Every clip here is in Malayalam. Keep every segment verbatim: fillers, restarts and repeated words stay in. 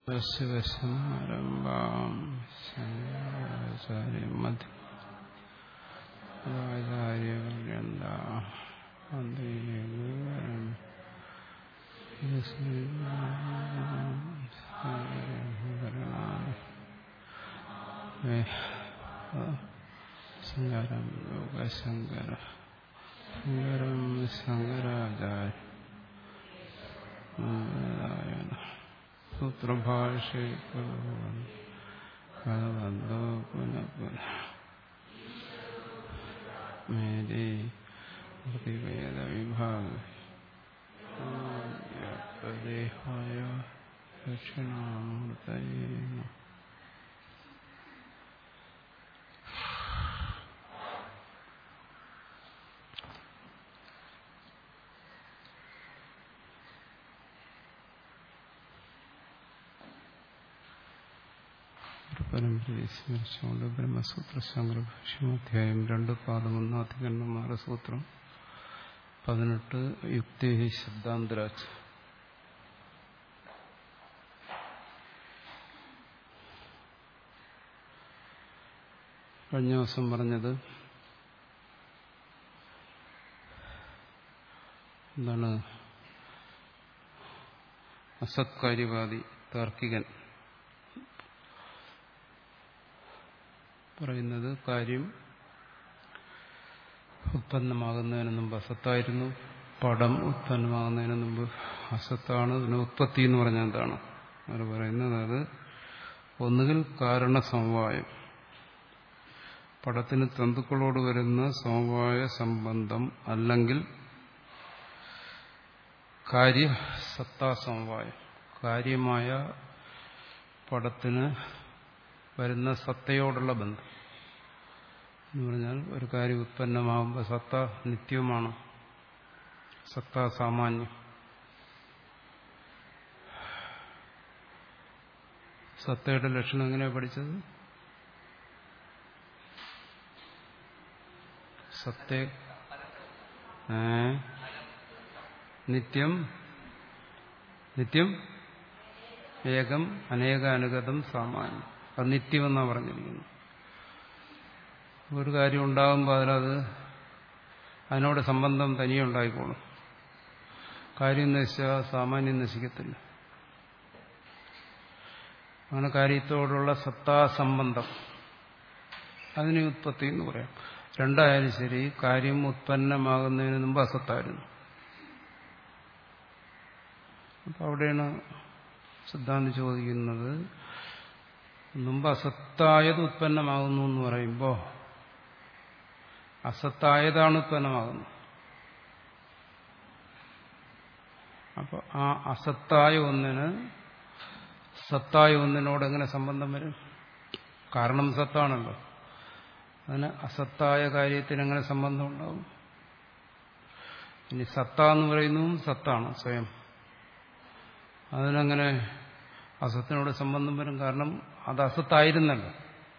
ശിവസമാരംഭാം ശങ്കരാചാര്യം മധ്വാചാര്യപര്യന്താം വന്ദേ ഗുരുവരം ശങ്കരം ലോകശങ്കര ശങ്കരം ശങ്കരാചാര്യ സൂത്രഭാഷേ ഭഗവന്തോ പുനഃ പുനഃ മേരി പ്രതിവേദ വിഭാഗദേഹായ ദക്ഷിണാമൂർത്തയേ നമഃ. പരമ്പരയെ സ്മരിച്ചുകൊണ്ട് ബ്രഹ്മസൂത്ര സംഗ്രഭാഷ്യം അധ്യായം രണ്ട് പാദം ഒന്ന് അധികരണമാറ സൂത്രം പതിനെട്ട് യുക്തി ശബ്ദാന്തരാജ്. കഴിഞ്ഞ ദിവസം പറഞ്ഞത് എന്താണ്? അസത്കാര്യവാദി താർക്കികൻ പറയുന്നത് കാര്യം ഉത്പന്നമാകുന്നതിന് മുമ്പ് അസത്തായിരുന്നു, പടം ഉത്പന്നമാകുന്നതിന് മുമ്പ് അസത്താണ്. ഇതിന് ഉത്പത്തി എന്ന് പറഞ്ഞാൽ എന്താണ്? അവർ പറയുന്നത് അത് ഒന്നുകിൽ കാരണസമവായം, പടത്തിന് തന്തുക്കളോട് വരുന്ന സമവായ സംബന്ധം, അല്ലെങ്കിൽ കാര്യസത്താസമവായം, കാര്യമായ പടത്തിന് വരുന്ന സത്തയോടുള്ള ബന്ധം എന്ന് പറഞ്ഞാൽ ഒരു കാര്യം ഉത്പന്നമാകുമ്പോൾ സത്ത നിത്യമാണ്, സത്ത സാമാന്യം. സത്തയുടെ ലക്ഷണം എങ്ങനെയാണ് പഠിച്ചത്? സത്തേ നിത്യം നിത്യം ഏകം അനേക അനുഗതം സാമാന്യം. അത് നിത്യമെന്നാണ് പറഞ്ഞിരിക്കുന്നത്. ഒരു കാര്യം ഉണ്ടാകുമ്പോൾ അതിനത് അതിനോട് സംബന്ധം തനിയെ ഉണ്ടായിക്കോളും. കാര്യം നശിച്ചാൽ സാമാന്യം നശിക്കത്തില്ല. അങ്ങനെ കാര്യത്തോടുള്ള സത്താസംബന്ധം, അതിന് ഉത്പത്തി എന്ന് പറയാം. രണ്ടായാലും ശരി, കാര്യം ഉത്പന്നമാകുന്നതിന് മുമ്പ് അസത്തായിരുന്നു. അപ്പം അവിടെയാണ് സിദ്ധാന്തം ചോദിക്കുന്നത്, മുമ്പ് അസത്തായത് ഉത്പന്നമാകുന്നു എന്ന് പറയുമ്പോൾ അസത്തായതാണ് ഉത്പന്നമാകുന്നത്. അപ്പൊ ആ അസത്തായ ഒന്നിന് സത്തായ ഒന്നിനോട് എങ്ങനെ സംബന്ധം വരും? കാരണം സത്താണല്ലോ. അതിന് അസത്തായ കാര്യത്തിന് എങ്ങനെ സംബന്ധം ഉണ്ടാവും? ഇനി സത്ത എന്ന് പറയുന്നതും സത്താണ് സ്വയം. അതിനങ്ങനെ അസത്തിനോട് സംബന്ധം വരും. കാരണം അത് അസത്തായിരുന്നല്ലോ.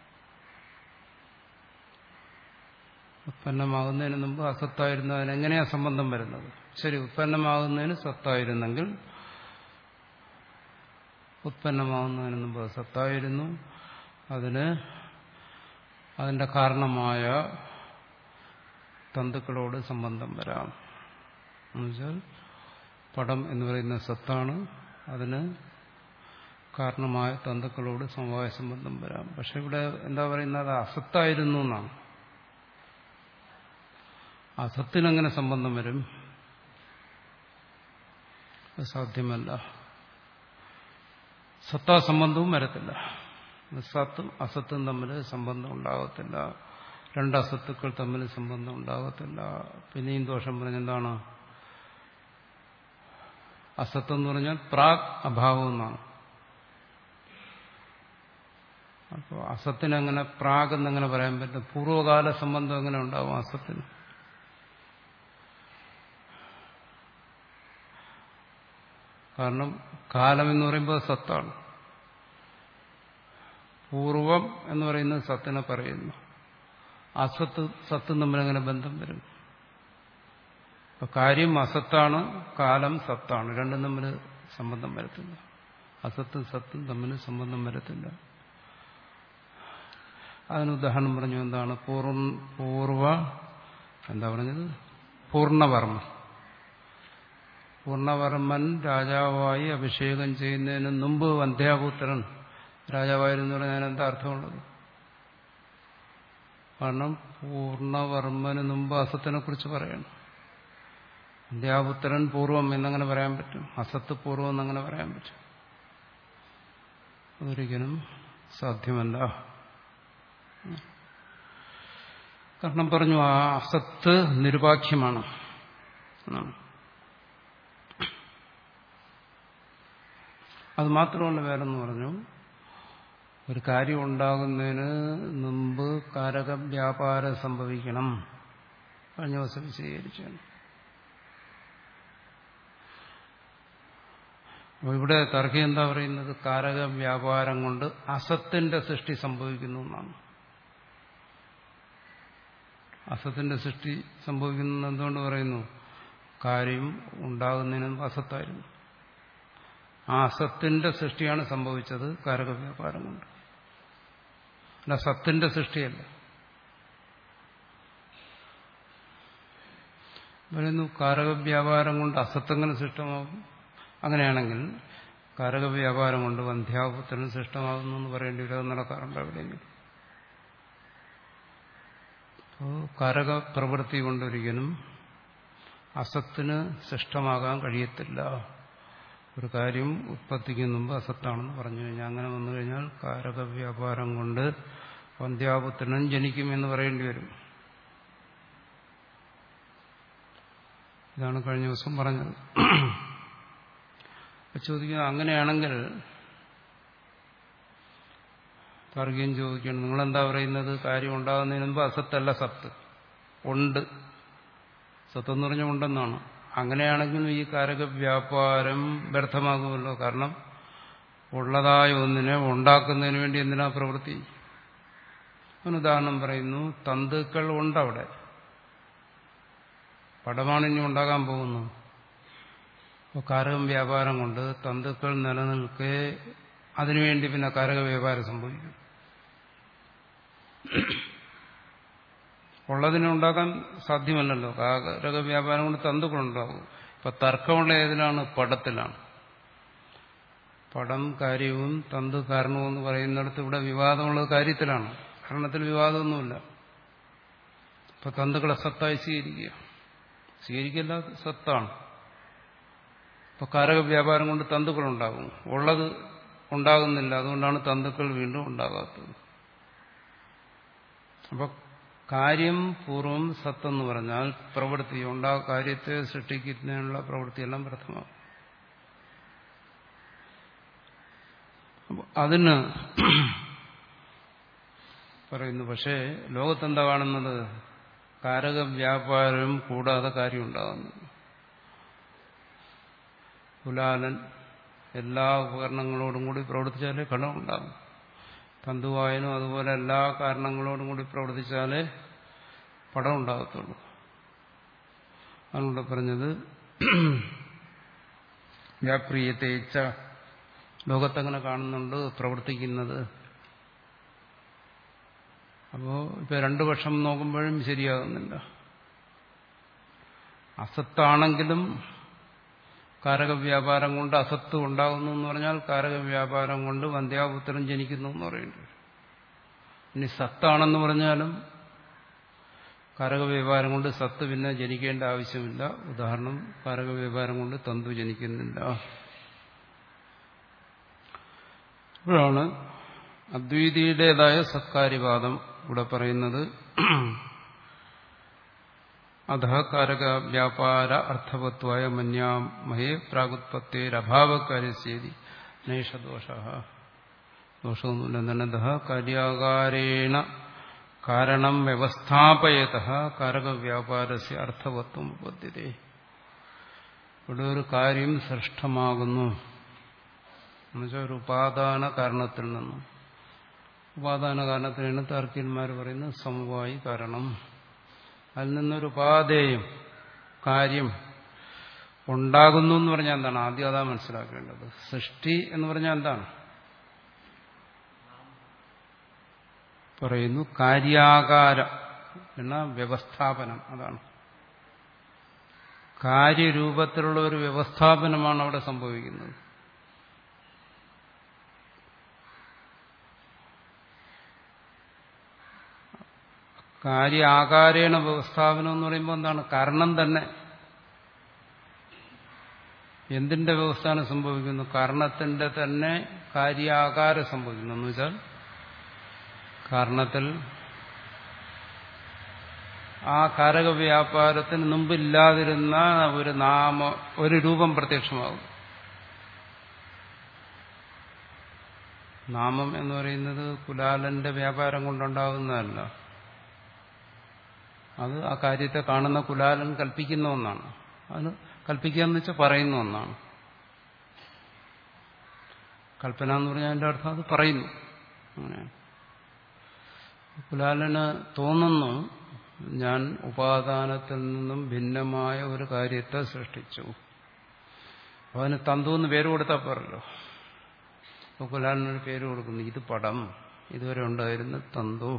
ഉത്പന്നമാകുന്നതിന് മുമ്പ് അസത്തായിരുന്നു. അതിനെങ്ങനെയാ സംബന്ധം വരുന്നത്? ശരി, ഉത്പന്നമാകുന്നതിന് സത്തായിരുന്നെങ്കിൽ ഉത്പന്നമാകുന്നതിന് മുമ്പ് സത്തായിരുന്നു, അതിന് അതിന്റെ കാരണമായ തന്തുക്കളോട് സംബന്ധം വരാം. എന്നുവെച്ചാൽ പടം എന്ന് പറയുന്ന സത്താണ്, അതിന് കാരണമായ തന്തുക്കളോട് സമവായ സംബന്ധം വരാം. പക്ഷെ ഇവിടെ എന്താ പറയുന്നത്? അസത്തായിരുന്നു എന്നാണ്. അസത്തിനെങ്ങനെ സംബന്ധം വരും? അത് സാധ്യമല്ല. സത്താസംബന്ധവും വരത്തില്ല. സത്തും അസത്തും തമ്മിൽ സംബന്ധം ഉണ്ടാകത്തില്ല. രണ്ട് അസത്തുക്കൾ തമ്മിൽ സംബന്ധം ഉണ്ടാകത്തില്ല. പിന്നെയും ദോഷം പറഞ്ഞെന്താണ്? അസത്ത് എന്ന് പറഞ്ഞാൽ പ്രാഗ് അഭാവം എന്നാണ്. അപ്പോൾ അസത്തിനെങ്ങനെ പ്രാഗ് എന്നെങ്ങനെ പറയാൻ പറ്റും? പൂർവ്വകാല സംബന്ധം എങ്ങനെ ഉണ്ടാവും അസത്തിന്? കാരണം കാലം എന്ന് പറയുമ്പോൾ സത്താണ്. പൂർവം എന്ന് പറയുന്നത് സത്തിനെ പറയുന്നു. അസത്ത് സത്തും തമ്മിലെങ്ങനെ ബന്ധം വരും? കാര്യം അസത്താണ്, കാലം സത്താണ്. രണ്ടും തമ്മിൽ സംബന്ധം വരത്തില്ല. അസത്തും സത്തും തമ്മിൽ സംബന്ധം വരത്തില്ല. അതിന് ഉദാഹരണം പറഞ്ഞു. എന്താണ്? പൂർവ പൂർവ എന്താ പറഞ്ഞത്? പൂർണ്ണവർമ്മൻ. പൂർണ്ണവർമ്മൻ രാജാവായി അഭിഷേകം ചെയ്യുന്നതിന് മുമ്പ് വന്ധ്യാപുത്രൻ രാജാവായിരുന്നു പറഞ്ഞാൽ എന്താ അർത്ഥമുള്ളത്? കാരണം പൂർണ്ണവർമ്മന് മുമ്പ് അസത്തിനെ കുറിച്ച് പറയണം. വന്ധ്യാപുത്രൻ പൂർവം എന്നങ്ങനെ പറയാൻ പറ്റും, അസത്ത് പൂർവം എന്നങ്ങനെ പറയാൻ പറ്റും? അതൊരിക്കലും സാധ്യമല്ല. കാരണം പറഞ്ഞു ആ അസത്ത് നിരുപാഖ്യമാണ്. അത് മാത്രമല്ല, വേറെന്ന് പറഞ്ഞു, ഒരു കാര്യം ഉണ്ടാകുന്നതിന് മുമ്പ് കാരക വ്യാപാരം സംഭവിക്കണം. കഴിഞ്ഞ ദിവസം വിശദീകരിച്ചാണ്. അപ്പോൾ ഇവിടെ തർക്കം എന്താ പറയുന്നത്? കാരക വ്യാപാരം കൊണ്ട് അസത്തിന്റെ സൃഷ്ടി സംഭവിക്കുന്നു എന്നാണ്. അസത്തിന്റെ സൃഷ്ടി സംഭവിക്കുന്നത് എന്തുകൊണ്ട് പറയുന്നു? കാര്യം ഉണ്ടാകുന്നതിന് മുമ്പ് അസത്തായിരുന്നു. ആ അസത്തിന്റെ സൃഷ്ടിയാണ് സംഭവിച്ചത് കാരക വ്യാപാരം കൊണ്ട്, അല്ല സത്തിന്റെ സൃഷ്ടിയല്ല. പറയുന്നു കാരക വ്യാപാരം കൊണ്ട് അസത്തെങ്ങനെ സൃഷ്ടമാകും? അങ്ങനെയാണെങ്കിൽ കാരക വ്യാപാരം കൊണ്ട് വന്ധ്യാപുത്രന് സൃഷ്ടമാകുന്നു എന്ന് പറയേണ്ടി വരും. അത് നടക്കാറുണ്ട് എവിടെയെങ്കിലും? അപ്പോൾ കാരക പ്രവൃത്തി കൊണ്ടൊരിക്കലും അസത്തിന് സൃഷ്ടമാകാൻ കഴിയത്തില്ല. ഒരു കാര്യം ഉത്പത്തിക്ക് മുമ്പ് അസത്താണെന്ന് പറഞ്ഞു കഴിഞ്ഞാൽ, അങ്ങനെ വന്നു കഴിഞ്ഞാൽ കാരക വ്യാപാരം കൊണ്ട് വന്ധ്യാപുത്രനും ജനിക്കുമെന്ന് പറയേണ്ടി വരും. ഇതാണ് കഴിഞ്ഞ ദിവസം പറഞ്ഞത്. ചോദിക്കുന്നത് അങ്ങനെയാണെങ്കിൽ താർക്കികൻ ചോദിക്കണം, നിങ്ങളെന്താ പറയുന്നത്? കാര്യം ഉണ്ടാകുന്നതിന് മുമ്പ് അസത്തല്ല സത്ത് ഉണ്ട്. സത്തെന്ന് പറഞ്ഞാൽ ഉണ്ടെന്നാണ്. അങ്ങനെയാണെങ്കിലും ഈ കാരക വ്യാപാരം വ്യർത്ഥമാകുമല്ലോ. കാരണം ഉള്ളതായ ഒന്നിനെ ഉണ്ടാക്കുന്നതിന് വേണ്ടി എന്തിനാ പ്രവൃത്തി? ഉദാഹരണം പറയുന്നു, തന്തുക്കൾ ഉണ്ടവിടെ, പടമാണ് ഇനി ഉണ്ടാകാൻ പോകുന്നു. അപ്പോൾ കാരകം വ്യാപാരം കൊണ്ട് തന്തുക്കൾ നിലനിൽക്കെ അതിനുവേണ്ടി പിന്നെ കാരക വ്യാപാരം സംഭവിക്കും. ഉള്ളതിനെ ഉണ്ടാക്കാൻ സാധ്യമല്ലല്ലോ. കാരക വ്യാപാരം കൊണ്ട് തന്തുക്കളുണ്ടാകും. ഇപ്പൊ തർക്കമുള്ള ഏതിലാണ്? പടത്തിലാണ്. പടം കാര്യവും തന്തു കാരണവും എന്ന് പറയുന്നിടത്ത് ഇവിടെ വിവാദമുള്ളത് കാര്യത്തിലാണ്. കാരണത്തിൽ വിവാദമൊന്നുമില്ല. ഇപ്പൊ തന്തുക്കളെ സത്തായി സ്വീകരിക്കുക, സ്വീകരിക്കില്ല, സത്താണ്. ഇപ്പൊ കാരക വ്യാപാരം കൊണ്ട് തന്തുക്കളുണ്ടാകും, ഉള്ളത് ഉണ്ടാകുന്നില്ല. അതുകൊണ്ടാണ് തന്തുക്കൾ വീണ്ടും ഉണ്ടാകാത്തത്. അപ്പൊ കാര്യം പൂർവം സത്തെന്ന് പറഞ്ഞാൽ പ്രവൃത്തി ഉണ്ടാ കാര്യത്തെ സൃഷ്ടിക്കുന്നതിനുള്ള പ്രവൃത്തിയെല്ലാം വ്യർത്ഥമാകും. അതിന് പറയുന്നു, പക്ഷേ ലോകത്തെന്താ കാണുന്നത്? കാരക വ്യാപാരം കൂടാതെ കാര്യം ഉണ്ടാകുന്നു. കുലാലൻ എല്ലാ ഉപകരണങ്ങളോടും കൂടി പ്രവർത്തിച്ചാലേ ഘടം ഉണ്ടാകും. തന്തുവായനും അതുപോലെ എല്ലാ കാരണങ്ങളോടും കൂടി പ്രവർത്തിച്ചാലേ പടം ഉണ്ടാകത്തുള്ളൂ. അതുകൊണ്ട് പറഞ്ഞത് വ്യാപ്രിയത്തേച്ച, ലോകത്തങ്ങനെ കാണുന്നുണ്ട് പ്രവർത്തിക്കുന്നത്. അപ്പോ ഇപ്പൊ രണ്ടു വർഷം നോക്കുമ്പോഴും ശരിയാകുന്നില്ല. അസത്താണെങ്കിലും കാരക വ്യാപാരം കൊണ്ട് അസത്ത് ഉണ്ടാകുന്നു എന്ന് പറഞ്ഞാൽ കാരക വ്യാപാരം കൊണ്ട് വന്ധ്യാപുത്രൻ ജനിക്കുന്നു എന്ന് പറയേണ്ടി. ഇനി സത്താണെന്ന് പറഞ്ഞാലും കാരക വ്യാപാരം കൊണ്ട് സത്ത് പിന്നെ ജനിക്കേണ്ട ആവശ്യമില്ല. ഉദാഹരണം, കാരക വ്യാപാരം കൊണ്ട് തന്തു ജനിക്കുന്നില്ല. അപ്പോഴാണ് അദ്വൈതിയുടേതായ സത്കാര്യവാദം ഇവിടെ പറയുന്നത്. അധ കാരക വ്യാപാര അർത്ഥവത്വായ മന്യാമഹേ പ്രാഗുത്പത്തേരഭാവകാര്യസ്യേതി നൈഷദോഷ. ദോഷമൊന്നുമില്ല. എന്താണ്? കാര്യാകാരേണ കാരണം വ്യവസ്ഥാപയതഃ കാരക വ്യാപാരസ്യ അർത്ഥവത്വം ഉപദ്ധ്യതേ. ഇവിടെ ഒരു കാര്യം സൃഷ്ടമാകുന്നു എന്നുവെച്ചാൽ ഒരു ഉപാദാന കാരണത്തിൽ നിന്നും. ഉപാദാന കാരണത്തിനാണ് താർക്കികന്മാർ പറയുന്നത് സമവായി കാരണം. അതിൽ നിന്നൊരു ഉപാധേയം കാര്യം ഉണ്ടാകുന്നു എന്ന് പറഞ്ഞാൽ എന്താണ്? ആദ്യം അതാ മനസ്സിലാക്കേണ്ടത്. സൃഷ്ടി എന്ന് പറഞ്ഞാൽ എന്താണ്? പറയുന്നു കാര്യാകാരം എന്ന വ്യവസ്ഥാപനം. അതാണ് കാര്യരൂപത്തിലുള്ള ഒരു വ്യവസ്ഥാപനമാണ് അവിടെ സംഭവിക്കുന്നത്. കാര്യാകാരേണ വ്യവസ്ഥാപനം എന്ന് പറയുമ്പോൾ എന്താണ്? കാരണം തന്നെ എന്തിന്റെ വ്യവസ്ഥാനം സംഭവിക്കുന്നു? കാരണത്തിന്റെ തന്നെ കാര്യാകാരം സംഭവിക്കുന്നു. എന്ന് വെച്ചാൽ കാരണത്തിൽ ആ കാരക വ്യാപാരത്തിന് മുമ്പില്ലാതിരുന്ന ഒരു നാമ ഒരു രൂപം പ്രത്യക്ഷമാകും. നാമം എന്ന് പറയുന്നത് കുലാലന്റെ വ്യാപാരം കൊണ്ടുണ്ടാകുന്നതല്ല. അത് ആ കാര്യത്തെ കാണുന്ന കുലാലൻ കൽപ്പിക്കുന്ന ഒന്നാണ്. അത് കൽപ്പിക്കുക എന്ന് വെച്ചാൽ പറയുന്ന ഒന്നാണ്. കൽപ്പന എന്ന് പറഞ്ഞാൽ അതിന്റെ അർത്ഥം അത് പറയുന്നു. അങ്ങനെ കുലാലന് തോന്നുന്നു, ഞാൻ ഉപാദാനത്തിൽ നിന്നും ഭിന്നമായ ഒരു കാര്യത്തെ സൃഷ്ടിച്ചു. അവന് തന്തു എന്ന് പേര് കൊടുത്താൽ പോരല്ലോ. അപ്പോൾ കുലാലനൊരു പേര് കൊടുക്കുന്നു, ഇത് പടം, ഇതുവരെ ഉണ്ടായിരുന്ന തന്തു.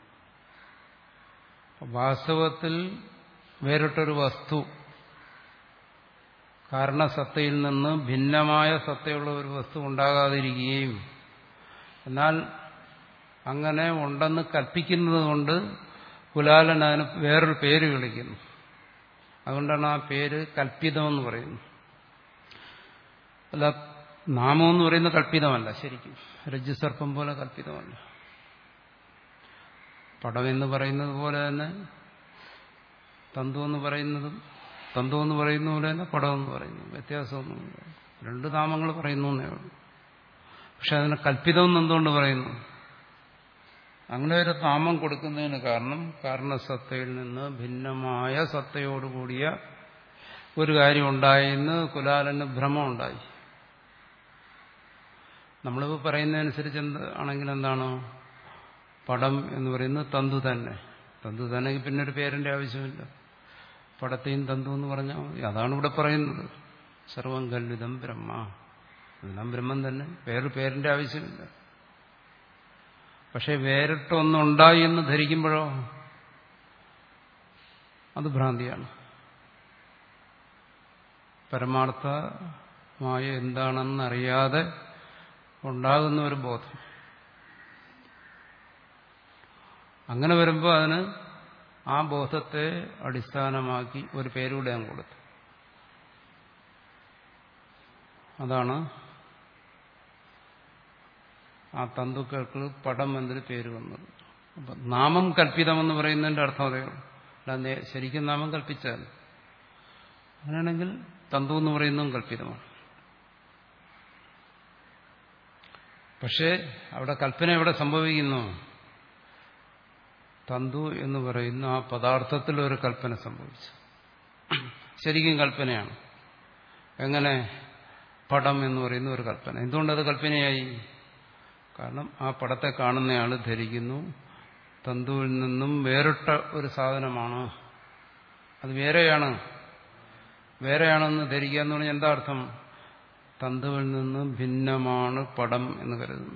വാസ്തവത്തിൽ വേറിട്ടൊരു വസ്തു കാരണസത്തയിൽ നിന്ന് ഭിന്നമായ സത്തയുള്ള ഒരു വസ്തു ഉണ്ടാകാതിരിക്കുകയും എന്നാൽ അങ്ങനെ ഉണ്ടെന്ന് കൽപ്പിക്കുന്നത് കൊണ്ട് കുലാലൻ അതിന് വേറൊരു പേര് വിളിക്കുന്നു. അതുകൊണ്ടാണ് ആ പേര് കൽപ്പിതമെന്ന് പറയുന്നത്. അല്ല, നാമമെന്ന് പറയുന്നത് കൽപ്പിതമല്ല. ശരിക്കും രജ്ജുസർപ്പം പോലെ കൽപ്പിതമല്ല. പടം എന്ന് പറയുന്നത് പോലെ തന്നെ തന്തു എന്ന് പറയുന്നതും തന്തു എന്ന് പറയുന്ന പോലെ തന്നെ പടം എന്ന് പറയുന്നു. വ്യത്യാസമൊന്നുമില്ല. രണ്ട് നാമങ്ങൾ പറയുന്നു എന്നേ ഉള്ളൂ. പക്ഷെ അതിനെ കൽപ്പിതമെന്ന് എന്തുകൊണ്ട് പറയുന്നു? അങ്ങനെ ഒരു നാമം കൊടുക്കുന്നതിന് കാരണം കാരണസത്തയിൽ നിന്ന് ഭിന്നമായ സത്തയോടുകൂടിയ ഒരു കാര്യം ഉണ്ടായെന്ന് കുലാലന് ഭ്രമം ഉണ്ടായി. നമ്മളിപ്പോൾ പറയുന്നതനുസരിച്ച് എന്ത് ആണെങ്കിൽ എന്താണ്? പടം എന്ന് പറയുന്നത് തന്തു തന്നെ. തന്തു തന്നെ പിന്നെ ഒരു പേരിന്റെ ആവശ്യമില്ല. പടത്തെയും തന്തു എന്ന് പറഞ്ഞാൽ മതി. അതാണ് ഇവിടെ പറയുന്നത്. സർവം കല്വിതം ബ്രഹ്മ, എല്ലാം ബ്രഹ്മം തന്നെ. വേറൊരു പേരിന്റെ ആവശ്യമില്ല. പക്ഷെ വേറിട്ടൊന്നുണ്ടായി എന്ന് ധരിക്കുമ്പോഴോ അത് ഭ്രാന്തിയാണ്. പരമാർത്ഥമായ എന്താണെന്നറിയാതെ ഉണ്ടാകുന്ന ഒരു ബോധം. അങ്ങനെ വരുമ്പോൾ അതിന് ആ ബോധത്തെ അടിസ്ഥാനമാക്കി ഒരു പേരൂടെ ഞാൻ കൊടുത്തു. അതാണ് ആ തന്തുക്കൾക്ക് പടം എന്നൊരു പേര് വന്നത്. അപ്പം നാമം കൽപ്പിതമെന്ന് പറയുന്നതിന്റെ അർത്ഥം അതേ ഉള്ളൂ. അല്ല, ശരിക്കും നാമം കൽപ്പിച്ചാൽ അങ്ങനെയാണെങ്കിൽ തന്തു എന്ന് പറയുന്നതും കൽപ്പിതമാണ്. പക്ഷേ അവിടെ കൽപ്പന എവിടെ സംഭവിക്കുന്നു? തന്തു എന്ന് പറയുന്ന ആ പദാർത്ഥത്തിൽ ഒരു കൽപ്പന സംഭവിച്ചു. ശരിക്കും കൽപ്പനയാണ്. എങ്ങനെ? പടം എന്ന് പറയുന്ന ഒരു കൽപ്പന. എന്തുകൊണ്ടത് കൽപ്പനയായി? കാരണം ആ പടത്തെ കാണുന്നയാൾ ധരിക്കുന്നു തന്തുവിൽ നിന്നും വേറിട്ട ഒരു സാധനമാണ്, അത് വേറെയാണ്. വേറെയാണെന്ന് ധരിക്കുക എന്ന് പറഞ്ഞാൽ എന്താ അർത്ഥം? തന്തുവിൽ നിന്നും ഭിന്നമാണ് പടം എന്ന് കരുതുന്നു.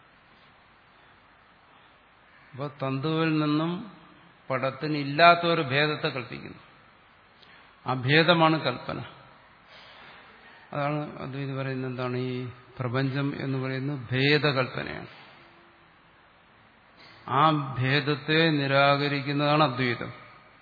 അപ്പോൾ തന്തുവിൽ നിന്നും പടത്തിന് ഇല്ലാത്ത ഒരു ഭേദത്തെ കൽപ്പിക്കുന്നു. ആ ഭേദമാണ് കൽപ്പന. അതാണ് അദ്വൈതം പറയുന്നത്. എന്താണ് ഈ പ്രപഞ്ചം എന്ന് പറയുന്നത്? ഭേദകൽപ്പനയാണ്. ആ ഭേദത്തെ നിരാകരിക്കുന്നതാണ് അദ്വൈതം.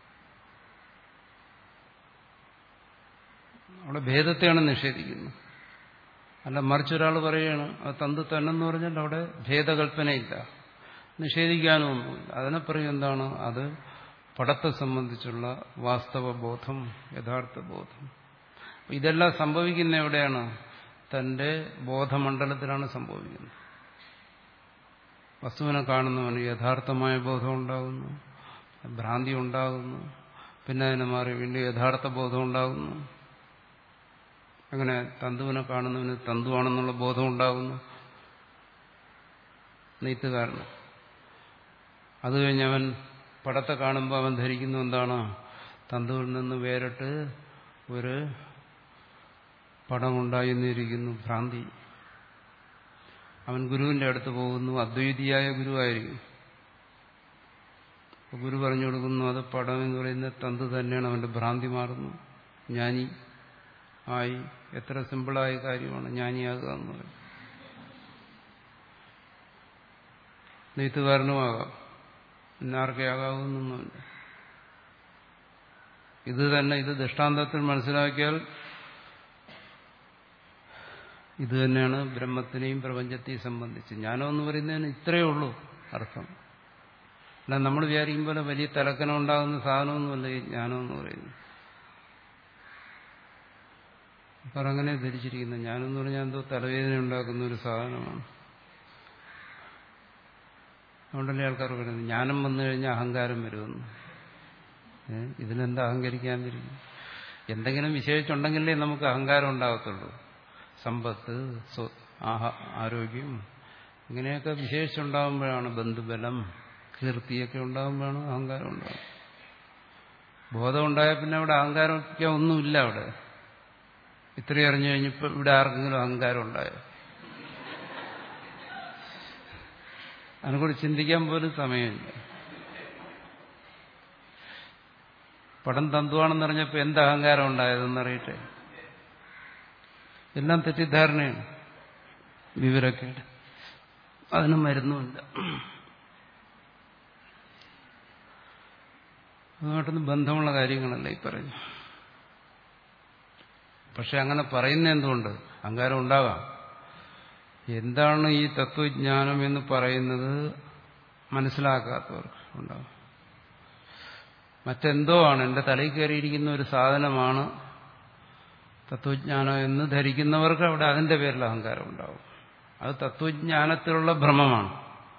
അവിടെ ഭേദത്തെയാണ് നിഷേധിക്കുന്നത്. അല്ല, മറിച്ചൊരാൾ പറയുകയാണ് അത് തന്തു തന്നെന്ന് പറഞ്ഞാൽ അവിടെ ഭേദകൽപ്പനയില്ല, നിഷേധിക്കാനൊന്നുമില്ല. അതിനെ പറയും എന്താണ്? അത് പടത്തെ സംബന്ധിച്ചുള്ള വാസ്തവ ബോധം, യഥാർത്ഥ ബോധം. ഇതെല്ലാം സംഭവിക്കുന്ന എവിടെയാണ്? തന്റെ ബോധമണ്ഡലത്തിലാണ് സംഭവിക്കുന്നത്. വസ്തുവിനെ കാണുന്നവന് യഥാർത്ഥമായ ബോധം ഉണ്ടാകുന്നു, ഭ്രാന്തി ഉണ്ടാകുന്നു, പിന്നെ അതിനെ മാറി വീണ്ടും യഥാർത്ഥ ബോധം ഉണ്ടാകുന്നു. അങ്ങനെ തന്തുവിനെ കാണുന്നവന് തന്തുവാണെന്നുള്ള ബോധം ഉണ്ടാകുന്നു, നെയ്ത്തുകാരന്. അത് കഴിഞ്ഞ് അവൻ പടത്തെ കാണുമ്പോൾ അവൻ ധരിക്കുന്നു എന്താണ്? തന്തുവിൽ നിന്ന് വേറിട്ട് ഒരു പടമുണ്ടായിരുന്നിരിക്കുന്നു, ഭ്രാന്തി. അവൻ ഗുരുവിന്റെ അടുത്ത് പോകുന്നു, അദ്വൈതിയായ ഗുരുവായിരിക്കും. ഗുരു പറഞ്ഞു കൊടുക്കുന്നു, അത് പടം എന്ന് പറയുന്ന തന്ത് തന്നെയാണ്, അവന്റെ ഭ്രാന്തി മാറുന്നു, ജ്ഞാനി ആയി. എത്ര സിമ്പിളായ കാര്യമാണ് ജ്ഞാനിയാകുക എന്ന് പറയുന്നത്. നെയ്ത്തുകാരനുമാകാം, ഇന്നാർക്കേ ആകാവുന്നൊന്നുമില്ല. ഇത് തന്നെ ഇത് ദൃഷ്ടാന്തത്തിൽ മനസ്സിലാക്കിയാൽ ഇത് തന്നെയാണ് ബ്രഹ്മത്തിനെയും പ്രപഞ്ചത്തെയും സംബന്ധിച്ച്. ജ്ഞാനം എന്ന് പറയുന്നതിന് ഇത്രയേ ഉള്ളൂ അർത്ഥം. അല്ല നമ്മൾ വിചാരിക്കും പോലെ വലിയ തലക്കനം ഉണ്ടാകുന്ന സാധനമൊന്നുമല്ല ഈ ജ്ഞാനം എന്ന് പറയുന്നത്. അപ്പം അങ്ങനെ ധരിച്ചിരിക്കുന്നത് ജ്ഞാനം എന്ന് പറഞ്ഞാൽ എന്തോ തലവേദന ഉണ്ടാക്കുന്ന ഒരു സാധനമാണ്. അതുകൊണ്ടല്ലേ ആൾക്കാർ പറയുന്നത് ജ്ഞാനം വന്നു കഴിഞ്ഞാൽ അഹങ്കാരം വരുമെന്ന്. ഇതിനെന്താ അഹങ്കരിക്കാൻ വരും? എന്തെങ്കിലും വിശേഷിച്ചുണ്ടെങ്കിലേ നമുക്ക് അഹങ്കാരം ഉണ്ടാകത്തുള്ളൂ. സമ്പത്ത്, ആരോഗ്യം, ഇങ്ങനെയൊക്കെ വിശേഷിച്ചുണ്ടാകുമ്പോഴാണ്, ബന്ധുബലം, കീർത്തിയൊക്കെ ഉണ്ടാകുമ്പോഴാണ് അഹങ്കാരം ഉണ്ടാകും. ബോധം ഉണ്ടായാൽ പിന്നെ അവിടെ അഹങ്കാരമൊക്കെ ഒന്നുമില്ല. അവിടെ ഇത്രയും അറിഞ്ഞു കഴിഞ്ഞപ്പോൾ ഇവിടെ ആർക്കെങ്കിലും അഹങ്കാരം ഉണ്ടായോ? അതിനെക്കുറിച്ച് ചിന്തിക്കാൻ പോലും സമയമില്ല. പടം തന്തുവാണെന്ന് പറഞ്ഞപ്പോൾ എന്ത് അഹങ്കാരം ഉണ്ടായതെന്നറിയട്ടെ. എല്ലാം തെറ്റിദ്ധാരണയാണ്, വിവരക്കേട്. അതിന് മരുന്നുമില്ല. അതുമായിട്ടൊന്നും ബന്ധമുള്ള കാര്യങ്ങളല്ല ഈ പറഞ്ഞു. പക്ഷെ അങ്ങനെ പറയുന്ന എന്തുകൊണ്ട്? അഹങ്കാരം ഉണ്ടാകാം. എന്താണ് ഈ തത്വജ്ഞാനം എന്ന് പറയുന്നത് മനസ്സിലാക്കാത്തവർക്ക് ഉണ്ടാകും. മറ്റെന്തോ ആണ്, എന്റെ തലയിൽ കയറിയിരിക്കുന്ന ഒരു സാധനമാണ് തത്വജ്ഞാനം എന്ന് ധരിക്കുന്നവർക്ക് അവിടെ അതിന്റെ പേരിൽ അഹങ്കാരം ഉണ്ടാവും. അത് തത്വജ്ഞാനത്തിലുള്ള ഭ്രമമാണ്.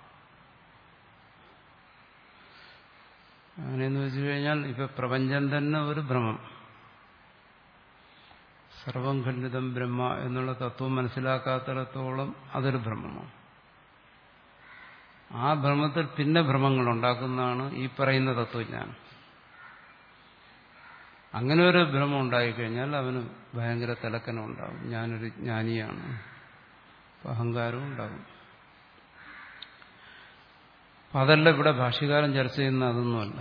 അങ്ങനെയെന്ന് വെച്ചു കഴിഞ്ഞാൽ ഇപ്പൊ പ്രപഞ്ചം തന്നെ ഒരു ഭ്രമം. സർവം ഖണ്ഡിതം ബ്രഹ്മ എന്നുള്ള തത്വം മനസ്സിലാക്കാത്തിടത്തോളം അതൊരു ഭ്രമമാണ്. ആ ഭ്രമത്തിൽ പിന്നെ ഭ്രമങ്ങൾ ഉണ്ടാക്കുന്നതാണ് ഈ പറയുന്ന തത്വജ്ഞാനം. അങ്ങനെ ഒരു ഭ്രമം ഉണ്ടായിക്കഴിഞ്ഞാൽ അവന് ഭയങ്കര തിലക്കനം ഉണ്ടാകും. ഞാനൊരു ജ്ഞാനിയാണ്, അഹങ്കാരവും ഉണ്ടാകും. അപ്പം അതല്ല ഇവിടെ ഭാഷ്യകാരൻ ചർച്ച ചെയ്യുന്ന അതൊന്നുമല്ല.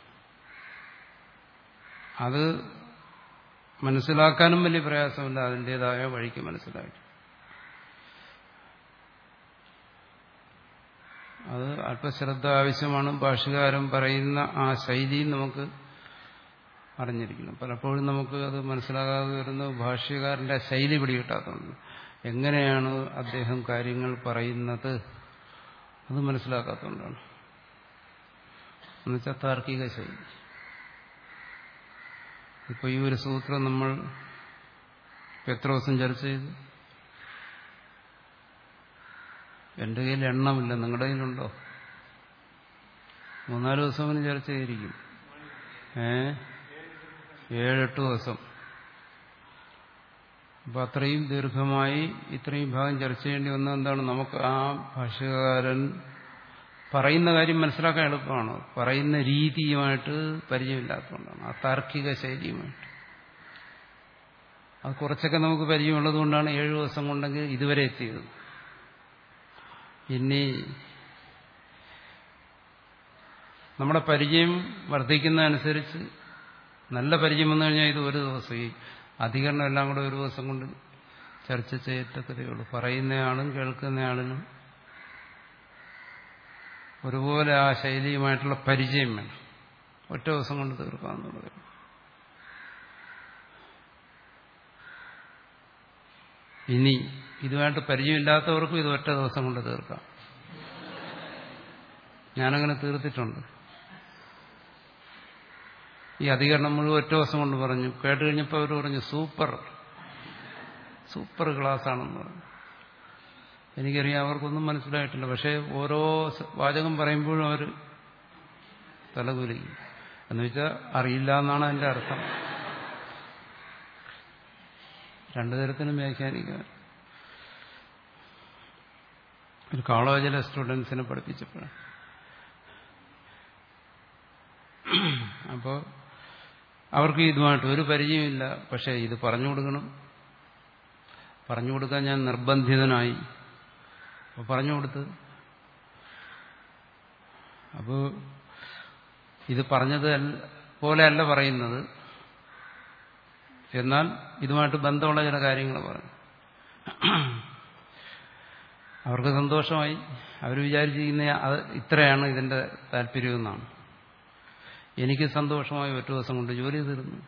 അത് മനസ്സിലാക്കാനും വലിയ പ്രയാസമില്ല, അതിൻ്റെതായ വഴിക്ക് മനസ്സിലാക്കി. അത് അല്പശ്രദ്ധ ആവശ്യമാണ്. ഭാഷ്യകാരൻ പറയുന്ന ആ ശൈലി നമുക്ക് അറിഞ്ഞിരിക്കണം. പലപ്പോഴും നമുക്ക് അത് മനസ്സിലാകാതെ വരുന്ന ഭാഷ്യകാരന്റെ ശൈലി പിടികിട്ടാത്തതുണ്ട്. എങ്ങനെയാണ് അദ്ദേഹം കാര്യങ്ങൾ പറയുന്നത് അത് മനസ്സിലാക്കാത്തതുകൊണ്ടാണ്. എന്നുവെച്ചാൽ താർക്കിക ശൈലി. ഇപ്പൊ ഈ ഒരു സൂത്രം നമ്മൾ എത്ര ദിവസം ചർച്ച ചെയ്തു? എന്റെ കയ്യിൽ എണ്ണമില്ല, നിങ്ങളുടെ കയ്യിലുണ്ടോ? മൂന്നാല് ദിവസം അവന് ചർച്ച ചെയ്തിരിക്കും. ഏ ഏഴെട്ട് ദിവസം. അപ്പൊ അത്രയും ദീർഘമായി ഇത്രയും ഭാഗം ചർച്ച ചെയ്യേണ്ടി വന്ന എന്താണ്? നമുക്ക് ആ ഭാഷ്യകാരൻ പറയുന്ന കാര്യം മനസ്സിലാക്കാൻ എളുപ്പമാണ്. പറയുന്ന രീതിയുമായിട്ട് പരിചയമില്ലാത്തതുകൊണ്ടാണ്, ആ താർക്കിക ശൈലിയുമായിട്ട്. അത് കുറച്ചൊക്കെ നമുക്ക് പരിചയമുള്ളത് കൊണ്ടാണ് ഏഴു ദിവസം കൊണ്ടെങ്കിൽ ഇതുവരെ എത്തിയത്. ഇനി നമ്മുടെ പരിചയം വർദ്ധിക്കുന്നതനുസരിച്ച് നല്ല പരിചയം വന്നു കഴിഞ്ഞാൽ ഇത് ഒരു ദിവസം, ഈ അധികരണം എല്ലാം കൂടെ ഒരു ദിവസം കൊണ്ട് ചർച്ച ചെയ്യത്തക്കതേ ഉള്ളൂ. പറയുന്നയാളും കേൾക്കുന്നയാളിനും ഒരുപോലെ ആ ശൈലിയുമായിട്ടുള്ള പരിചയം വേണം. ഒറ്റ ദിവസം കൊണ്ട് തീർക്കാമെന്നുള്ളത്. ഇനി ഇതുമായിട്ട് പരിചയമില്ലാത്തവർക്കും ഇത് ഒറ്റ ദിവസം കൊണ്ട് തീർക്കാം. ഞാനങ്ങനെ തീർത്തിട്ടുണ്ട്. ഈ അധികരണം മുഴുവൻ ഒറ്റ ദിവസം കൊണ്ട് പറഞ്ഞു. കേട്ട് കഴിഞ്ഞപ്പോൾ അവർ പറഞ്ഞു സൂപ്പർ സൂപ്പർ ക്ലാസ്സാണെന്ന് പറഞ്ഞു. എനിക്കറിയാം അവർക്കൊന്നും മനസ്സിലായിട്ടില്ല. പക്ഷേ ഓരോ വാചകം പറയുമ്പോഴും അവർ തലകുലിക്കും. എന്ന് വെച്ചാൽ അറിയില്ല എന്നാണ് അതിൻ്റെ അർത്ഥം. രണ്ടു തരത്തിലും വ്യാഖ്യാനിക്കുക. ഒരു കോളേജിലെ സ്റ്റുഡൻസിനെ പഠിപ്പിച്ചപ്പോഴാണ്. അപ്പോൾ അവർക്ക് ഇതുമായിട്ട് ഒരു പരിചയമില്ല. പക്ഷെ ഇത് പറഞ്ഞു കൊടുക്കണം. പറഞ്ഞു കൊടുക്കാൻ ഞാൻ നിർബന്ധിതനായി. അപ്പോൾ പറഞ്ഞു കൊടുത്ത്. അപ്പോൾ ഇത് പറഞ്ഞത് പോലെയല്ല പറയുന്നത്, എന്നാൽ ഇതുമായിട്ട് ബന്ധമുള്ള ചില കാര്യങ്ങൾ പറഞ്ഞു. അവർക്ക് സന്തോഷമായി. അവർ വിചാരിച്ചിരിക്കുന്ന അത് ഇത്രയാണ് ഇതിന്റെ താല്പര്യമെന്നാണ്. എനിക്ക് സന്തോഷമായി. ഒറ്റ ദിവസം കൊണ്ട് ജോലി തീർന്നു.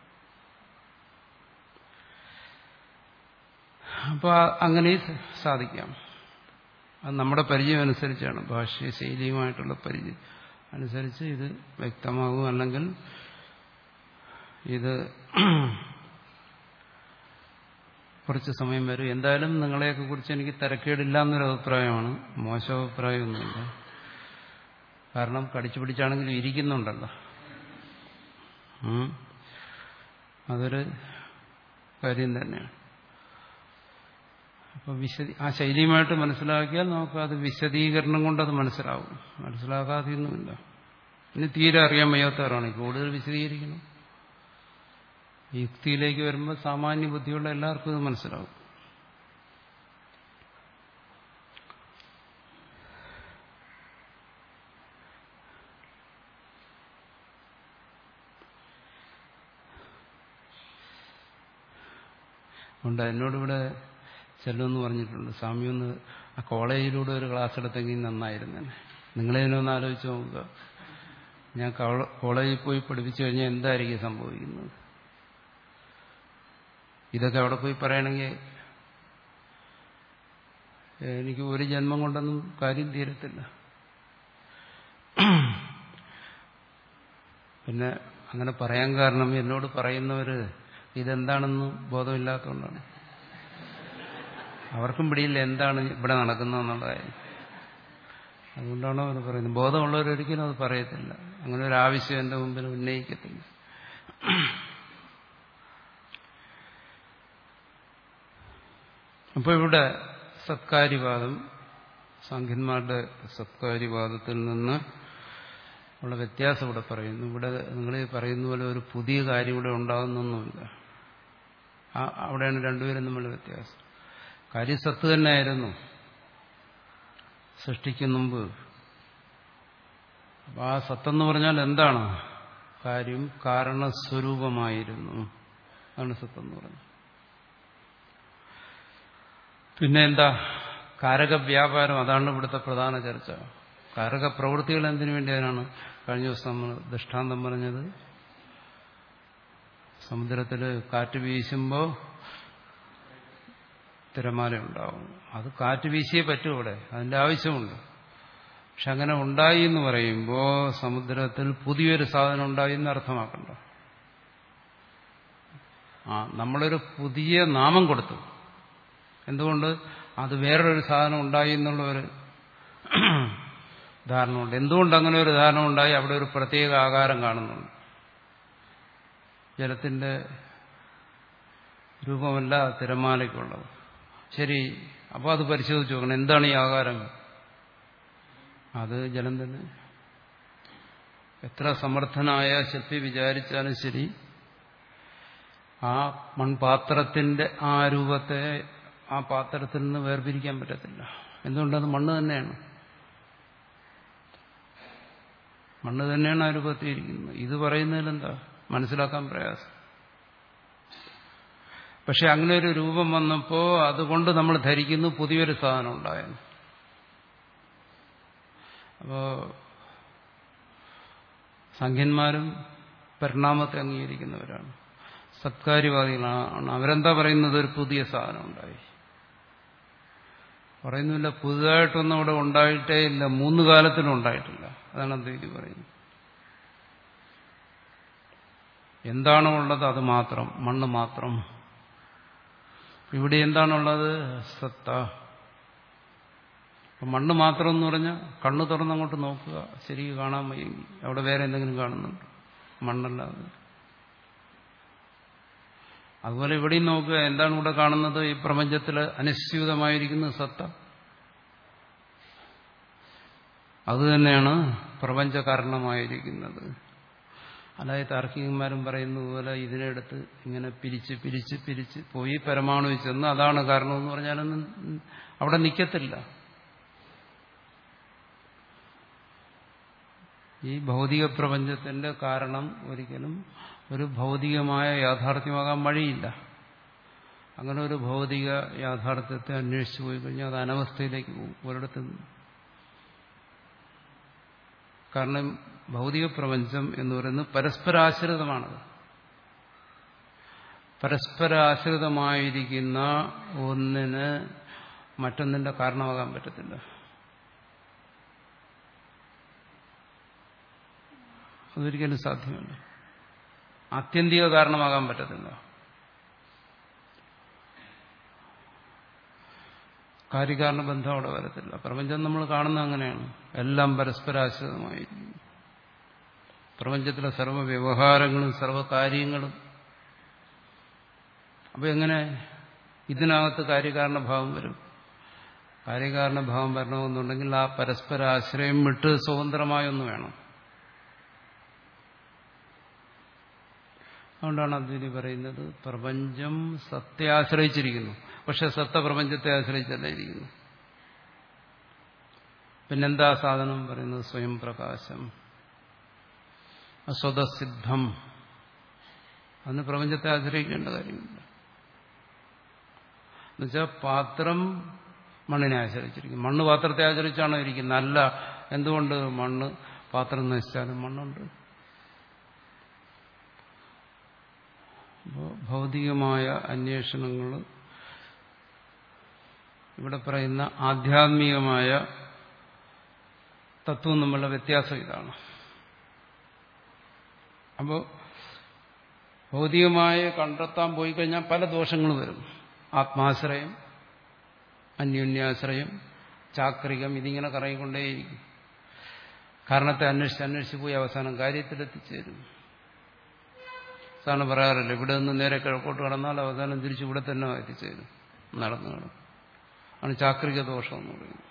അപ്പോൾ അങ്ങനെ സാധിക്കാം. അത് നമ്മുടെ പരിചയം അനുസരിച്ചാണ്, ഭാഷ്യ ശൈലിയുമായിട്ടുള്ള പരിചയം അനുസരിച്ച് ഇത് വ്യക്തമാകും. അല്ലെങ്കിൽ ഇത് കുറച്ച് സമയം വരും. എന്തായാലും നിങ്ങളെയൊക്കെ കുറിച്ച് എനിക്ക് തിരക്കേടില്ല എന്നൊരു അഭിപ്രായമാണ്, മോശം അഭിപ്രായമൊന്നുമില്ല. കാരണം കടിച്ചു പിടിച്ചാണെങ്കിലും ഇരിക്കുന്നുണ്ടല്ലോ, അതൊരു കാര്യം തന്നെയാണ്. അപ്പോൾ വിശദീ ആ ശൈലിയുമായിട്ട് മനസ്സിലാക്കിയാൽ നമുക്ക് അത് വിശദീകരണം കൊണ്ടത് മനസ്സിലാവും. മനസ്സിലാക്കാതെയൊന്നുമില്ല. ഇനി തീരെ അറിയാൻ വയ്യാത്തവരാണ് കൂടുതൽ വിശദീകരിക്കണം. യുക്തിയിലേക്ക് വരുമ്പോൾ സാമാന്യ ബുദ്ധിയുള്ള എല്ലാവർക്കും ഇത് മനസ്സിലാവും. അതുകൊണ്ട് എന്നോടിവിടെ ചെല്ലുമെന്ന് പറഞ്ഞിട്ടുണ്ട്, സ്വാമി ഒന്ന് ആ കോളേജിലൂടെ ഒരു ക്ലാസ് എടുത്തെങ്കിൽ നന്നായിരുന്നു. നിങ്ങളതിനൊന്ന് ആലോചിച്ച് നോക്കുക. ഞാൻ കോളേജിൽ പോയി പഠിപ്പിച്ചു കഴിഞ്ഞാൽ എന്തായിരിക്കും സംഭവിക്കുന്നത്? ഇതൊക്കെ അവിടെ പോയി പറയണമെങ്കിൽ എനിക്ക് ഒരു ജന്മം കൊണ്ടൊന്നും കാര്യം തീരത്തില്ല. പിന്നെ അങ്ങനെ പറയാൻ കാരണം എന്നോട് പറയുന്നവര് ഇതെന്താണെന്ന് ബോധമില്ലാത്തതുകൊണ്ടാണ്. അവർക്കും പിടിയില്ല എന്താണ് ഇവിടെ നടക്കുന്നതെന്നുള്ള കാര്യം. അതുകൊണ്ടാണ് അവർ പറയുന്നത്. ബോധമുള്ളവരൊരിക്കലും അത് പറയത്തില്ല. അങ്ങനെ ഒരു ആവശ്യം എന്റെ മുമ്പിൽ ഉന്നയിക്കത്തില്ല. അപ്പോൾ ഇവിടെ സത്കാര്യവാദം, സാഖ്യന്മാരുടെ സത്കാര്യവാദത്തിൽ നിന്ന് ഉള്ള വ്യത്യാസം ഇവിടെ പറയുന്നു. ഇവിടെ നിങ്ങൾ പറയുന്ന പോലെ ഒരു പുതിയ കാര്യം ഇവിടെ ഉണ്ടാകുന്നൊന്നുമില്ല. അവിടെയാണ് രണ്ടുപേരും തമ്മിലുള്ള വ്യത്യാസം. കാര്യം സത്ത് തന്നെയായിരുന്നു സൃഷ്ടിക്കും മുമ്പ്. അപ്പൊ ആ സത്തെന്ന് പറഞ്ഞാൽ എന്താണ്? കാര്യം കാരണസ്വരൂപമായിരുന്നു. അതാണ് സത്തെന്ന് പറഞ്ഞത്. പിന്നെ എന്താ? കാരക വ്യാപാരം. അതാണ് ഇവിടുത്തെ പ്രധാന ചർച്ച. കാരക പ്രവൃത്തികൾ എന്തിനു വേണ്ടിയാണ്? കഴിഞ്ഞ ദിവസം നമ്മൾ ദൃഷ്ടാന്തം പറഞ്ഞത്, സമുദ്രത്തിൽ കാറ്റ് വീശുമ്പോൾ തിരമാല ഉണ്ടാവും. അത് കാറ്റ് വീശിയേ പറ്റൂ. ഇവിടെ അതിന്റെ ആവശ്യമുണ്ട്. പക്ഷെ അങ്ങനെ ഉണ്ടായി എന്ന് പറയുമ്പോൾ സമുദ്രത്തിൽ പുതിയൊരു സാധനം ഉണ്ടായി എന്ന് അർത്ഥമാക്കണ്ട. ആ നമ്മളൊരു പുതിയ നാമം കൊടുത്തു. എന്തുകൊണ്ട്? അത് വേറൊരു സാധനം ഉണ്ടായി എന്നുള്ള ഒരു ധാരണമുണ്ട്. എന്തുകൊണ്ട് അങ്ങനെ ഒരു ധാരണ ഉണ്ടായി? അവിടെ ഒരു പ്രത്യേക ആകാരം കാണുന്നുണ്ട്. ജലത്തിന്റെ രൂപമല്ല തിരമാലയ്ക്കുള്ളത്. ശരി, അപ്പോൾ അത് പരിശോധിച്ച് നോക്കണം. എന്താണ് ഈ ആകാരം? അത് ജലം തന്നെ. എത്ര സമർത്ഥനായ ശില്പി വിചാരിച്ചാലും ശരി, ആ മൺപാത്രത്തിന്റെ ആ രൂപത്തെ ആ പാത്രത്തിൽ നിന്ന് വേർപിരിക്കാൻ പറ്റത്തില്ല. എന്തുകൊണ്ടത് മണ്ണ് തന്നെയാണ്. മണ്ണ് തന്നെയാണ് ആ രൂപത്തിയിരിക്കുന്നത്. ഇത് പറയുന്നതിലെന്താ മനസ്സിലാക്കാൻ പ്രയാസം. പക്ഷെ അങ്ങനെ ഒരു രൂപം വന്നപ്പോ അതുകൊണ്ട് നമ്മൾ ധരിക്കുന്നു പുതിയൊരു സാധനം ഉണ്ടായെന്ന്. അപ്പോ സംഖ്യന്മാരും പരിണാമത്തെ അംഗീകരിക്കുന്നവരാണ്, സത്കാര്യവാദികളാണ്. അവരെന്താ പറയുന്നത്? ഒരു പുതിയ സാധനം ഉണ്ടായി. പറയുന്നില്ല പുതുതായിട്ടൊന്നും അവിടെ ഉണ്ടായിട്ടേ ഇല്ല, മൂന്ന് കാലത്തിലും ഉണ്ടായിട്ടില്ല. അതാണ് അദ്വൈതി പറയുന്നത്. എന്താണോ ഉള്ളത് അത് മാത്രം, മണ്ണ് മാത്രം. ഇവിടെ എന്താണുള്ളത്? സത്ത. മണ്ണ് മാത്രം എന്ന് പറഞ്ഞാൽ കണ്ണ് തുറന്നങ്ങോട്ട് നോക്കുക, ശരിക്കും കാണാൻ വയ്യെങ്കിൽ അവിടെ വേറെ എന്തെങ്കിലും കാണുന്നുണ്ട്, മണ്ണല്ലാതെ. അതുപോലെ ഇവിടെയും നോക്കുക, എന്താണ് ഇവിടെ കാണുന്നത്? ഈ പ്രപഞ്ചത്തിൽ അനുസ്യൂതമായിരിക്കുന്ന സത്ത. അതുതന്നെയാണ് പ്രപഞ്ച കാരണമായിരിക്കുന്നത്. അല്ലാതെ താർക്കികന്മാരും പറയുന്നത് പോലെ ഇതിനെടുത്ത് ഇങ്ങനെ പിരിച്ച് പിരിച്ച് പിരിച്ച് പോയി പരമാണുവിൽ ചെന്ന് അതാണ് കാരണമെന്ന് പറഞ്ഞാലൊന്നും അവിടെ നിൽക്കത്തില്ല. ഈ ഭൗതിക പ്രപഞ്ചത്തിന്റെ കാരണം ഒരിക്കലും ഒരു ഭൗതികമായ യാഥാർത്ഥ്യമാകാൻ വഴിയില്ല. അങ്ങനെ ഒരു ഭൗതിക യാഥാർത്ഥ്യത്തെ അന്വേഷിച്ചു പോയി കഴിഞ്ഞാൽ അത് അനവസ്ഥയിലേക്ക് പോകും ഒരിടത്തും. കാരണം ഭൗതിക പ്രപഞ്ചം എന്ന് പറയുന്നത് പരസ്പരാശ്രിതമാണത്. പരസ്പരാശ്രിതമായിരിക്കുന്ന ഒന്നിന് മറ്റൊന്നിന്റെ കാരണമാകാൻ പറ്റത്തില്ല. അതൊരിക്കലും സാധ്യമല്ല. ആത്യന്തിക കാരണമാകാൻ പറ്റത്തില്ല. കാര്യകാരണ ബന്ധം അവിടെ വരത്തില്ല. പ്രപഞ്ചം നമ്മൾ കാണുന്നത് അങ്ങനെയാണ്. എല്ലാം പരസ്പരാശ്രിതമായിരിക്കും. പ്രപഞ്ചത്തിലെ സർവ്വ വ്യവഹാരങ്ങളും സർവ്വകാര്യങ്ങളും. അപ്പൊ എങ്ങനെ ഇതിനകത്ത് കാര്യകാരണഭാവം വരും? കാര്യകാരണഭാവം വരണമെന്നുണ്ടെങ്കിൽ ആ പരസ്പരാശ്രയം വിട്ട് സ്വതന്ത്രമായൊന്നു വേണം. അതുകൊണ്ടാണ് അദ്വൈതി പറയുന്നത് പ്രപഞ്ചം സത്തെ ആശ്രയിച്ചിരിക്കുന്നു. പക്ഷെ സത്ത പ്രപഞ്ചത്തെ ആശ്രയിച്ചല്ല ഇരിക്കുന്നു. പിന്നെന്താ സാധനം പറയുന്നത്? സ്വയം പ്രകാശം, സ്വതസിദ്ധം. അതിന് പ്രപഞ്ചത്തെ ആശ്രയിക്കേണ്ട കാര്യമില്ല. എന്നുവെച്ചാൽ പാത്രം മണ്ണിനെ ആശ്രയിച്ചിരിക്കും. മണ്ണ് പാത്രത്തെ ആശ്രയിച്ചാണോ ഇരിക്കുന്നത്? അല്ല. എന്തുകൊണ്ട്? മണ്ണ് പാത്രം നശിച്ചാലും മണ്ണുണ്ട്. അപ്പോൾ ഭൗതികമായ അന്വേഷണങ്ങൾ ഇവിടെ പറയുന്ന ആധ്യാത്മികമായ തത്വം തമ്മിലുള്ള വ്യത്യാസം ഇതാണ്. അപ്പോൾ ഭൗതികമായി കണ്ടെത്താൻ പോയി കഴിഞ്ഞാൽ പല ദോഷങ്ങളും വരും. ആത്മാശ്രയം, അന്യോന്യാശ്രയം, ചാക്രികം, ഇതിങ്ങനെ കറങ്ങിക്കൊണ്ടേയിരിക്കും. കാരണത്തെ അന്വേഷിച്ച് അന്വേഷിച്ച് പോയി അവസാനം കാര്യത്തിലെത്തിച്ചേരും. സാധാരണ പറയാറില്ല, ഇവിടെ നിന്ന് നേരെ കിഴക്കോട്ട് കടന്നാൽ അവസാനം തിരിച്ച് ഇവിടെ തന്നെ എത്തിച്ചേരും. നടന്നു കിടക്കും. ആണ് ചാക്രിക ദോഷം എന്ന് പറയുന്നത്.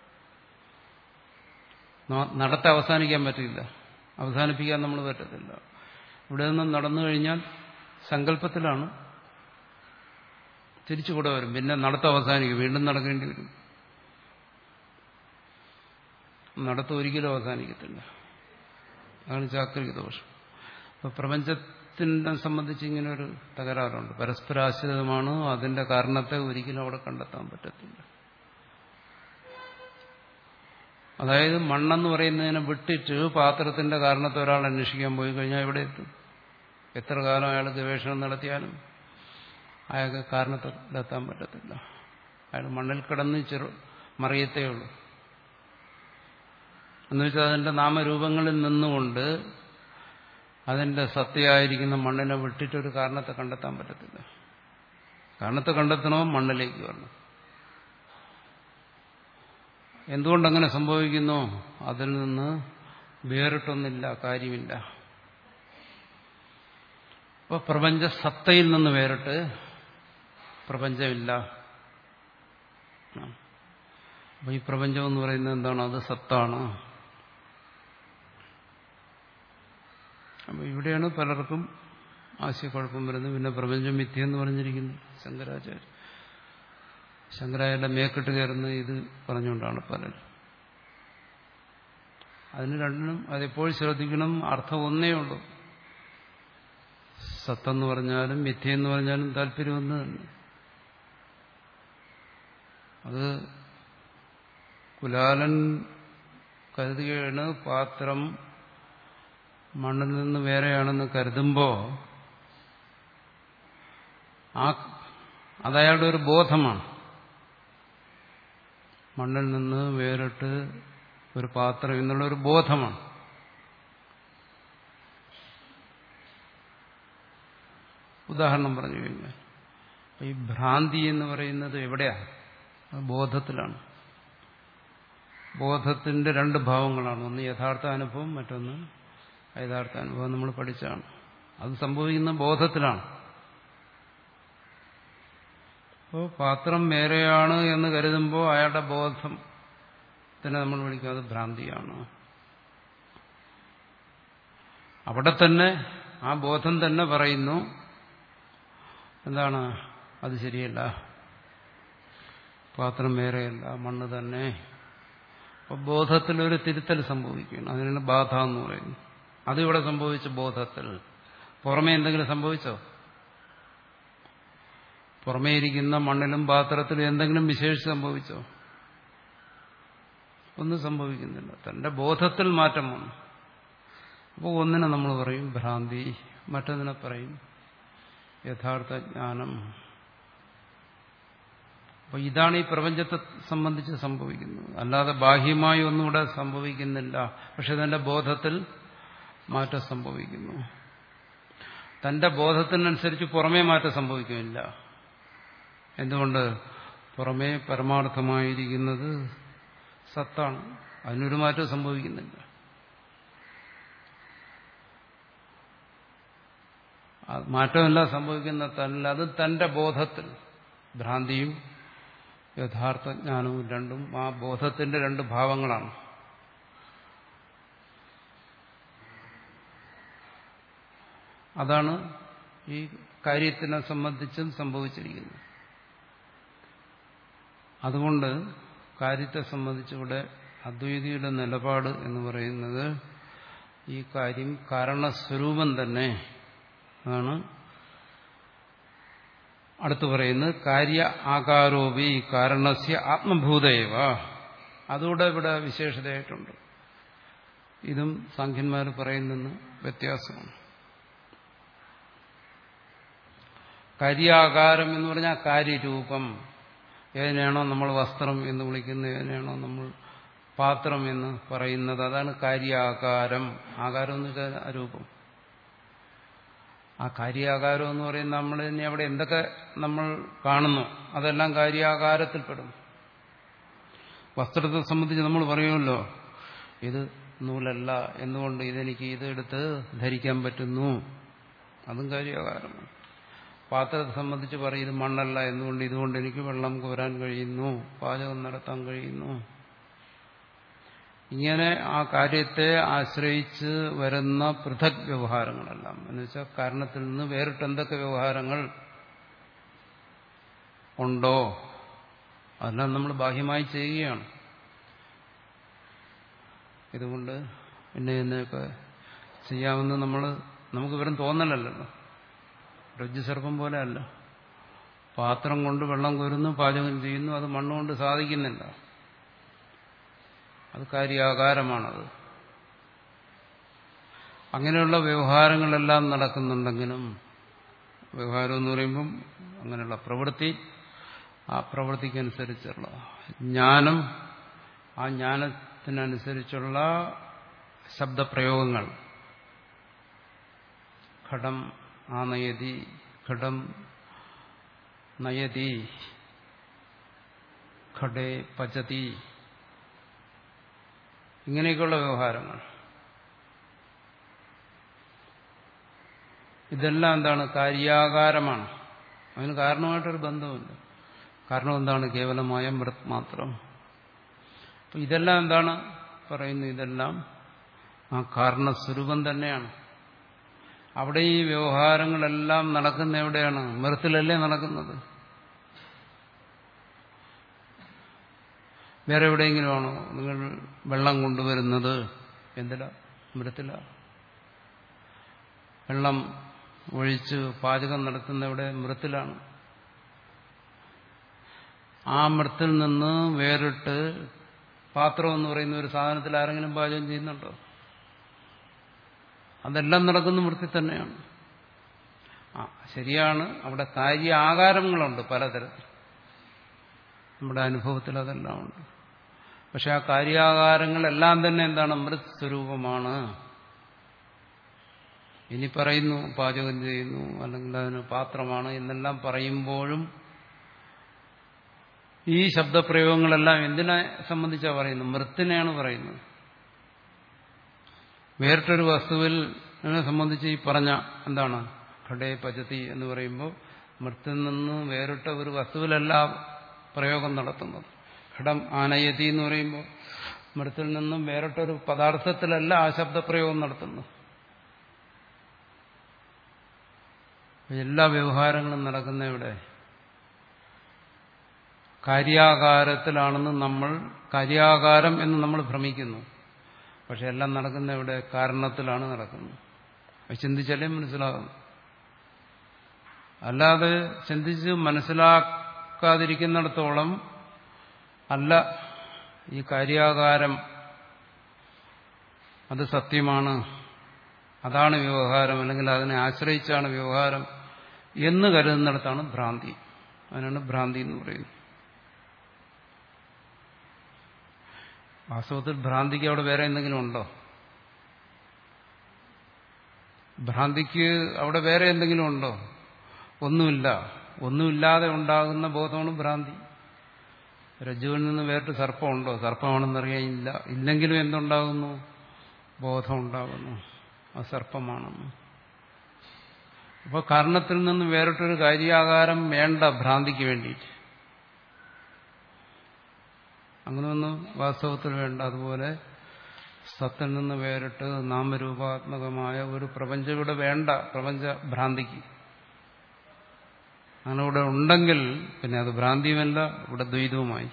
നടത്തെ അവസാനിക്കാൻ പറ്റില്ല, അവസാനിപ്പിക്കാൻ നമ്മൾ പറ്റത്തില്ല. ഇവിടെ നിന്നും നടന്നു കഴിഞ്ഞാൽ സങ്കല്പത്തിലാണ്, തിരിച്ചു കൂടെ വരും. പിന്നെ നടത്തം അവസാനിക്കും, വീണ്ടും നടക്കേണ്ടി വരും. നടത്തം ഒരിക്കലും അവസാനിക്കത്തില്ല. അതാണ് ചാക്രിക ദോഷം. അപ്പൊ പ്രപഞ്ചത്തിനെ സംബന്ധിച്ച് ഇങ്ങനെ ഒരു തകരാറുണ്ട്. പരസ്പരാശ്രിതമാണ്. അതിന്റെ കാരണത്തെ ഒരിക്കലും അവിടെ കണ്ടെത്താൻ പറ്റത്തില്ല. അതായത് മണ്ണെന്ന് പറയുന്നതിനെ വിട്ടിട്ട് പാത്രത്തിന്റെ കാരണത്തെ ഒരാൾ അന്വേഷിക്കാൻ പോയി കഴിഞ്ഞാൽ എവിടെ എത്തും? എത്ര കാലം അയാൾ ഗവേഷണം നടത്തിയാലും അയാൾക്ക് കാരണത്തിലെത്താൻ പറ്റത്തില്ല. അയാൾ മണ്ണിൽ കിടന്ന് ചെറു മറിയത്തേ ഉള്ളൂ. എന്നുവെച്ചാൽ അതിന്റെ നാമരൂപങ്ങളിൽ നിന്നുകൊണ്ട് അതിന്റെ സത്യമായിരിക്കുന്ന മണ്ണിനെ വിട്ടിട്ടൊരു കാരണത്തെ കണ്ടെത്താൻ പറ്റത്തില്ല. കാരണത്തെ കണ്ടെത്തണോ മണ്ണിലേക്ക് വരണം. എന്തുകൊണ്ടങ്ങനെ സംഭവിക്കുന്നു? അതിൽ നിന്ന് വേറിട്ടൊന്നില്ല, കാര്യമില്ല. അപ്പോൾ പ്രപഞ്ച സത്തയിൽ നിന്ന് വേറിട്ട് പ്രപഞ്ചമില്ല. അപ്പോൾ ഈ പ്രപഞ്ചം എന്ന് പറയുന്നത് എന്താണ്? അത് സത്താണ്. അപ്പോൾ ഇവിടെയാണ് പലർക്കും ആശയക്കുഴപ്പം വരുന്നത്. പിന്നെ പ്രപഞ്ചം മിഥ്യയെന്ന് പറഞ്ഞിരിക്കുന്നു ശങ്കരാചാര്യ. ശങ്കരാചാര്യന്റെ മേക്കിട്ട് കയറുന്നത് ഇത് പറഞ്ഞുകൊണ്ടാണ് പലരും. അതിന് രണ്ടിനും അതെപ്പോഴും ശ്രദ്ധിക്കണം, അർത്ഥം ഒന്നേ ഉള്ളൂ. സത്തെന്ന് പറഞ്ഞാലും മിഥ്യയെന്ന് പറഞ്ഞാലും താല്പര്യം ഒന്ന് തന്നെ. അത് കുലാലൻ കരുതുകയാണ് പാത്രം മണ്ണിൽ നിന്ന് വേറെയാണെന്ന് കരുതുമ്പോൾ ആ അതയാളുടെ ഒരു ബോധമാണ്. മണ്ണിൽ നിന്ന് വേറിട്ട് ഒരു പാത്രം എന്നുള്ളൊരു ബോധമാണ്. ഉദാഹരണം പറഞ്ഞു കഴിഞ്ഞാൽ ഈ ഭ്രാന്തി എന്ന് പറയുന്നത് എവിടെയാണ്? ബോധത്തിലാണ്. ബോധത്തിന്റെ രണ്ട് ഭാവങ്ങളാണ്. ഒന്ന് യഥാർത്ഥ അനുഭവം, മറ്റൊന്ന് യഥാർത്ഥ അനുഭവം. നമ്മൾ പഠിച്ചാണ്. അത് സംഭവിക്കുന്ന ബോധത്തിലാണ്. അപ്പോൾ പാത്രം വേറെയാണ് എന്ന് കരുതുമ്പോൾ അയാളുടെ ബോധത്തിനെ നമ്മൾ വിളിക്കുന്നത് ഭ്രാന്തിയാണ്. അവിടെ തന്നെ ആ ബോധം തന്നെ പറയുന്നു എന്താണ്, അത് ശരിയല്ല, പാത്രം വേറെയല്ല, മണ്ണ് തന്നെ. അപ്പൊ ബോധത്തിലൊരു തിരുത്തൽ സംഭവിക്കുകയാണ്. അതിനാണ് ബാധ എന്ന് പറയുന്നത്. അതിവിടെ സംഭവിച്ചു ബോധത്തിൽ. പുറമേ എന്തെങ്കിലും സംഭവിച്ചോ? പുറമേ ഇരിക്കുന്ന മണ്ണിലും പാത്രത്തിലും എന്തെങ്കിലും വിശേഷിച്ച് സംഭവിച്ചോ? ഒന്നും സംഭവിക്കുന്നില്ല. തന്റെ ബോധത്തിൽ മാറ്റം വന്നു. അപ്പോൾ ഒന്നിനെ നമ്മൾ പറയും ഭ്രാന്തി, മറ്റൊന്നിനെ പറയും യഥാർത്ഥ ജ്ഞാനം. അപ്പൊ ഇതാണ് ഈ പ്രപഞ്ചത്തെ സംബന്ധിച്ച് സംഭവിക്കുന്നത്. അല്ലാതെ ബാഹ്യമായി ഒന്നും ഇവിടെ സംഭവിക്കുന്നില്ല. പക്ഷെ തന്റെ ബോധത്തിൽ മാറ്റം സംഭവിക്കുന്നു. തന്റെ ബോധത്തിനനുസരിച്ച് പുറമേ മാറ്റം സംഭവിക്കുന്നില്ല. എന്തുകൊണ്ട്? പുറമേ പരമാർത്ഥമായിരിക്കുന്നത് സത്താണ്, അതിനൊരു മാറ്റം സംഭവിക്കുന്നില്ല. മാറ്റമല്ല സംഭവിക്കുന്ന തന്നിൽ, അത് തന്റെ ബോധത്തിൽ. ഭ്രാന്തിയും യഥാർത്ഥ ജ്ഞാനവും രണ്ടും ആ ബോധത്തിന്റെ രണ്ട് ഭാവങ്ങളാണ്. അതാണ് ഈ കാര്യത്തിനെ സംബന്ധിച്ചും സംഭവിച്ചിരിക്കുന്നത്. അതുകൊണ്ട് കാര്യത്തെ സംബന്ധിച്ചിവിടെ അദ്വൈതിയുടെ നിലപാട് എന്ന് പറയുന്നത് ഈ കാര്യം കാരണസ്വരൂപം തന്നെ ആണ്. അടുത്ത് പറയുന്നത് കാര്യ ആകാരോപി കാരണസ്യ ആത്മഭൂതേവ. അതുകൂടെ ഇവിടെ വിശേഷതയായിട്ടുണ്ട്. ഇതും സാഖ്യന്മാർ പറയുന്ന വ്യത്യാസമാണ്. കാര്യാകാരം എന്ന് പറഞ്ഞാൽ കാര്യരൂപം. ഏതിനാണോ നമ്മൾ വസ്ത്രം എന്ന് വിളിക്കുന്നത്, ഏതിനാണോ നമ്മൾ പാത്രം എന്ന് പറയുന്നത്, അതാണ് കാര്യാകാരം. ആകാരം എന്ന് വെച്ചാൽ രൂപം. ആ കാര്യാകാരം എന്ന് പറയുന്നത് നമ്മൾ ഇനി അവിടെ എന്തൊക്കെ നമ്മൾ കാണുന്നു അതെല്ലാം കാര്യാകാരത്തിൽപ്പെടും. വസ്ത്രത്തെ സംബന്ധിച്ച് നമ്മൾ പറയുമല്ലോ, ഇത് നൂലല്ല, എന്തുകൊണ്ട് ഇതെനിക്ക് ഇതെടുത്ത് ധരിക്കാൻ പറ്റുന്നു, അതും കാര്യാകാരമാണ്. പാത്രത്തെ സംബന്ധിച്ച് പറയും ഇത് മണ്ണല്ല, എന്തുകൊണ്ട് ഇതുകൊണ്ട് എനിക്ക് വെള്ളം കോരാൻ കഴിയുന്നു, പാചകം നടത്താൻ കഴിയുന്നു. ഇങ്ങനെ ആ കാര്യത്തെ ആശ്രയിച്ച് വരുന്ന പൃഥക് വ്യവഹാരങ്ങളെല്ലാം എന്ന് വെച്ചാൽ കാരണത്തിൽ നിന്ന് വേറിട്ട് എന്തൊക്കെ വ്യവഹാരങ്ങൾ ഉണ്ടോ അതെല്ലാം നമ്മൾ ബാഹ്യമായി ചെയ്യുകയാണ്. ഇതുകൊണ്ട് പിന്നെ ഇതിനെയൊക്കെ ചെയ്യാമെന്ന് നമ്മൾ നമുക്ക് വെറും തോന്നലല്ലോ. രജ്ജുസർപ്പം പോലെ അല്ല. പാത്രം കൊണ്ട് വെള്ളം കോരുന്നു, പാചകം ചെയ്യുന്നു, അത് മണ്ണുകൊണ്ട് സാധിക്കുന്നില്ല. അത് കാര്യാകാരമാണത്. അങ്ങനെയുള്ള വ്യവഹാരങ്ങളെല്ലാം നടക്കുന്നുണ്ടെങ്കിലും, വ്യവഹാരം എന്ന് പറയുമ്പം അങ്ങനെയുള്ള പ്രവൃത്തി, ആ പ്രവൃത്തിക്കനുസരിച്ചുള്ള ജ്ഞാനം, ആ ജ്ഞാനത്തിനനുസരിച്ചുള്ള ശബ്ദപ്രയോഗങ്ങൾ. ഘടം ആനയതി, ഘടം നയതി, ഘടേ പചതി, ഇങ്ങനെയൊക്കെയുള്ള വ്യവഹാരങ്ങൾ. ഇതെല്ലാം എന്താണ്? കാര്യാകാരമാണ്. അതിന് കാരണമായിട്ടൊരു ബന്ധമില്ല. കാരണം എന്താണ്? കേവലമായ മൃത് മാത്രം. അപ്പൊ ഇതെല്ലാം എന്താണ് പറയുന്നത്? ഇതെല്ലാം ആ കാരണസ്വരൂപം തന്നെയാണ്. അവിടെ ഈ വ്യവഹാരങ്ങളെല്ലാം നടക്കുന്ന എവിടെയാണ്? മൃത്തിലല്ലേ നടക്കുന്നത്. വേറെ എവിടെയെങ്കിലും ആണോ നിങ്ങൾ വെള്ളം കൊണ്ടുവരുന്നത്? എന്തിലാ? മൃത്തില. വെള്ളം ഒഴിച്ച് പാചകം നടത്തുന്ന എവിടെ? മൃത്തിലാണ്. ആ മൃത്തിൽ നിന്ന് വേറിട്ട് പാത്രം എന്ന് പറയുന്ന ഒരു സാധനത്തിൽ ആരെങ്കിലും പാചകം ചെയ്യുന്നുണ്ടോ? അതെല്ലാം നടക്കുന്ന മൃത്തിൽ തന്നെയാണ്. ആ ശരിയാണ്, അവിടെ കാര്യ ആകാരങ്ങളുണ്ട് പലതരത്തിൽ. നമ്മുടെ അനുഭവത്തിൽ അതെല്ലാം ഉണ്ട്. പക്ഷെ ആ കാര്യാകാരങ്ങളെല്ലാം തന്നെ എന്താണ്? മൃത് സ്വരൂപമാണ്. ഇനി പറയുന്നു പാചകം ചെയ്യുന്നു, അല്ലെങ്കിൽ അതിന് പാത്രമാണ് എന്നെല്ലാം പറയുമ്പോഴും ഈ ശബ്ദപ്രയോഗങ്ങളെല്ലാം എന്തിനെ സംബന്ധിച്ചാണ് പറയുന്നത്? മൃത്തിനെയാണ് പറയുന്നത്. വേറിട്ടൊരു വസ്തുവിൽ സംബന്ധിച്ച് ഈ പറഞ്ഞ എന്താണ്? ഘടേ പചതി എന്ന് പറയുമ്പോൾ മൃത്തിൽ നിന്ന് വേറിട്ട ഒരു വസ്തുവിലല്ല പ്രയോഗം നടത്തുന്നത്. ഘടം ആനയതി എന്ന് പറയുമ്പോൾ മൃത്തിൽ നിന്നും വേറിട്ടൊരു പദാർത്ഥത്തിലല്ല ആ ശബ്ദപ്രയോഗം നടത്തുന്നത്. എല്ലാ വ്യവഹാരങ്ങളും നടക്കുന്ന ഇവിടെ കാര്യാകാരത്തിലാണെന്ന് നമ്മൾ കാര്യാകാരം എന്ന് നമ്മൾ ഭ്രമിക്കുന്നു. പക്ഷെ എല്ലാം നടക്കുന്ന ഇവിടെ കാരണത്തിലാണ് നടക്കുന്നത്. അത് ചിന്തിച്ചാലേ മനസ്സിലാകും. അല്ലാതെ ചിന്തിച്ച് മനസ്സിലാക്കാതിരിക്കുന്നിടത്തോളം അല്ല ഈ കാര്യാകാരം അത് സത്യമാണ്, അതാണ് വ്യവഹാരം, അല്ലെങ്കിൽ അതിനെ ആശ്രയിച്ചാണ് വ്യവഹാരം എന്ന് കരുതുന്നിടത്താണ് ഭ്രാന്തി. അതിനാണ് ഭ്രാന്തി എന്ന് പറയുന്നത്. വാസ്തവത്തിൽ ഭ്രാന്തിക്ക് അവിടെ വേറെ എന്തെങ്കിലും ഉണ്ടോ? ഭ്രാന്തിക്ക് അവിടെ വേറെ എന്തെങ്കിലും ഉണ്ടോ? ഒന്നുമില്ല. ഒന്നുമില്ലാതെ ഉണ്ടാകുന്ന ബോധമാണ് ഭ്രാന്തി. രജ്ജുവിൽ നിന്ന് വേറിട്ട് സർപ്പമുണ്ടോ? സർപ്പമാണെന്നറിയാൻ ഇല്ല. ഇല്ലെങ്കിലും എന്തുണ്ടാകുന്നു? ബോധം ഉണ്ടാകുന്നു, അത് സർപ്പമാണെന്ന്. അപ്പോൾ കാരണത്തിൽ നിന്ന് വേറിട്ടൊരു കാര്യാകാരം വേണ്ട ഭ്രാന്തിക്ക് വേണ്ടിയിട്ട്. അങ്ങനെയൊന്നും വാസ്തവത്തിൽ വേണ്ട. അതുപോലെ സത്തിൽ നിന്ന് വേറിട്ട് നാമരൂപാത്മകമായ ഒരു പ്രപഞ്ചം ഇവിടെ വേണ്ട. പ്രപഞ്ച ഭ്രാന്തിക്ക് അങ്ങനെ ഇവിടെ ഉണ്ടെങ്കിൽ പിന്നെ അത് ഭ്രാന്തിയുമല്ല, ഇവിടെ ദ്വൈതവുമായി.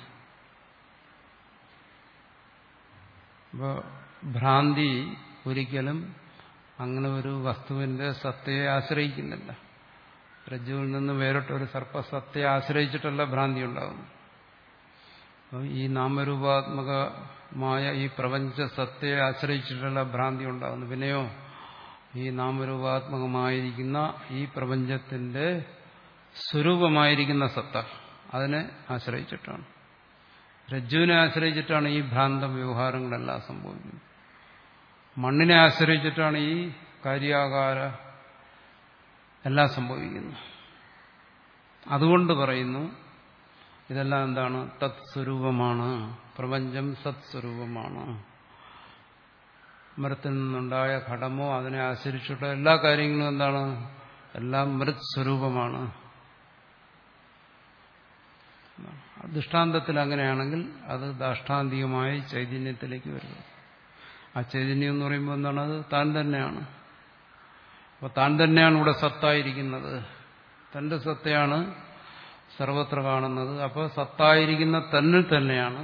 അപ്പോൾ ഭ്രാന്തി ഒരിക്കലും അങ്ങനെ ഒരു വസ്തുവിന്റെ സത്തയെ ആശ്രയിക്കുന്നില്ല. രജ്ജുവിൽ നിന്ന് വേറിട്ടൊരു സർപ്പസത്തയെ ആശ്രയിച്ചിട്ടല്ല ഭ്രാന്തി ഉണ്ടാകുന്നു. ഈ നാമരൂപാത്മകമായ ഈ പ്രപഞ്ച സത്തയെ ആശ്രയിച്ചിട്ടല്ല ഭ്രാന്തി ഉണ്ടാകുന്നു. പിന്നെയോ ഈ നാമരൂപാത്മകമായിരിക്കുന്ന ഈ പ്രപഞ്ചത്തിന്റെ സ്വരൂപമായിരിക്കുന്ന സത്ത, അതിനെ ആശ്രയിച്ചിട്ടാണ്, രജ്ജുവിനെ ആശ്രയിച്ചിട്ടാണ് ഈ ഭ്രാന്ത വ്യവഹാരങ്ങളെല്ലാം സംഭവിക്കുന്നത്. മണ്ണിനെ ആശ്രയിച്ചിട്ടാണ് ഈ കാര്യാകാര എല്ലാം സംഭവിക്കുന്നത്. അതുകൊണ്ട് പറയുന്നു ഇതെല്ലാം എന്താണ്? തത് സ്വരൂപമാണ്. പ്രപഞ്ചം സത് സ്വരൂപമാണ്. മരത്തിൽ നിന്നുണ്ടായ ഘടമോ അതിനെ ആശ്രയിച്ചിട്ടോ എല്ലാ കാര്യങ്ങളും എന്താണ്? എല്ലാം മൃത് സ്വരൂപമാണ്. ദൃഷ്ടാന്തത്തിൽ അങ്ങനെയാണെങ്കിൽ അത് ദാഷ്ടാന്തികമായി ചൈതന്യത്തിലേക്ക് വരുന്നു. ആ ചൈതന്യം എന്ന് പറയുമ്പോൾ എന്താണ്? അത് താൻ തന്നെയാണ്. അപ്പോൾ താൻ തന്നെയാണ് ഇവിടെ സത്തായിരിക്കുന്നത്. തന്റെ സത്തയാണ് സർവത്ര കാണുന്നത്. അപ്പോൾ സത്തായിരിക്കുന്ന തന്നിൽ തന്നെയാണ്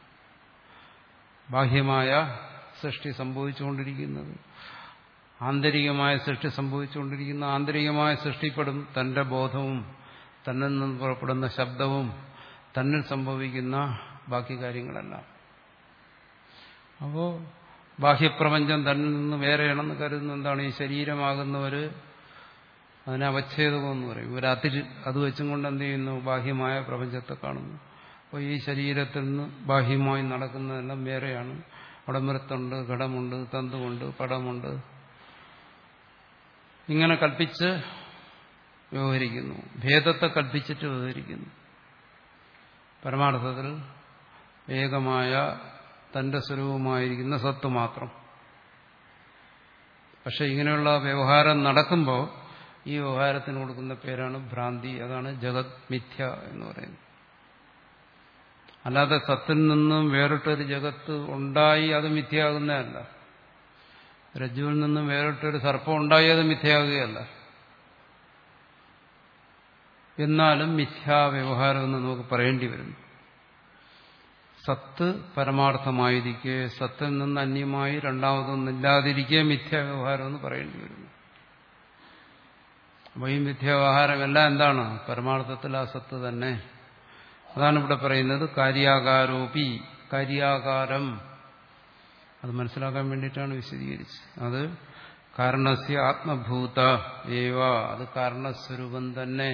ബാഹ്യമായ സൃഷ്ടി സംഭവിച്ചുകൊണ്ടിരിക്കുന്നത്. ആന്തരികമായ സൃഷ്ടി സംഭവിച്ചുകൊണ്ടിരിക്കുന്ന ആന്തരികമായ സൃഷ്ടിപ്പെടും തന്റെ ബോധവും തന്നിൽ നിന്ന് പുറപ്പെടുന്ന ശബ്ദവും തന്നിൽ സംഭവിക്കുന്ന ബാക്കി കാര്യങ്ങളെല്ലാം. അപ്പോൾ ബാഹ്യപ്രപഞ്ചം തന്നിൽ നിന്ന് വേറെയാണെന്ന് കരുതുന്ന എന്താണ്? ഈ ശരീരമാകുന്നവര് അതിനെ അവച്ഛേദകമെന്ന് പറയും. ഒരു അതിര് അത് വെച്ചും കൊണ്ട് എന്ത് ചെയ്യുന്നു? ബാഹ്യമായ പ്രപഞ്ചത്തെ കാണുന്നു. അപ്പോൾ ഈ ശരീരത്തിൽ നിന്ന് ബാഹ്യമായി നടക്കുന്നതെല്ലാം വേറെയാണ്. അവിടെ മൃത്തുണ്ട്, ഘടമുണ്ട്, തന്തുണ്ട്, പടമുണ്ട്, ഇങ്ങനെ കൽപ്പിച്ച് വ്യവഹരിക്കുന്നു. ഭേദത്തെ കൽപ്പിച്ചിട്ട് വ്യവഹരിക്കുന്നു. പരമാർത്ഥത്തിൽ ഏകമായ തന്റെ സ്വരൂപമായിരിക്കുന്ന സത്ത് മാത്രം. പക്ഷെ ഇങ്ങനെയുള്ള വ്യവഹാരം നടക്കുമ്പോൾ ഈ വ്യവഹാരത്തിന് കൊടുക്കുന്ന പേരാണ് ഭ്രാന്തി. അതാണ് ജഗത് മിഥ്യ എന്ന് പറയുന്നത്. അല്ലാതെ സത്തിൽ നിന്നും വേറിട്ടൊരു ജഗത്ത് ഉണ്ടായി അത് മിഥ്യയാകുന്നതല്ല. രജ്ജുവിൽ നിന്നും വേറിട്ടൊരു സർപ്പം ഉണ്ടായി അത് മിഥ്യയാകുകയല്ല. എന്നാലും മിഥ്യാ വ്യവഹാരം എന്ന് നമുക്ക് പറയേണ്ടി വരുന്നു. സത്ത് പരമാർത്ഥമായിരിക്കെ സത്തിൽ നിന്ന് അന്യമായി രണ്ടാമതൊന്നില്ലാതിരിക്കെ മിഥ്യാ വ്യവഹാരം എന്ന് പറയേണ്ടി വരുന്നു. അപ്പോൾ ഈ മിഥ്യാവ്യവഹാരം എല്ലാം എന്താണ്? പരമാർത്ഥത്തിൽ ആ സത്ത് തന്നെ. അതാണ് ഇവിടെ പറയുന്നത് കാര്യാകാരോപി. കാര്യാകാരം അത് മനസ്സിലാക്കാൻ വേണ്ടിയിട്ടാണ് വിശദീകരിച്ചത്. അത് കാരണസ്യ ആത്മഭൂത ഏവ, അത് കാരണസ്വരൂപം തന്നെ.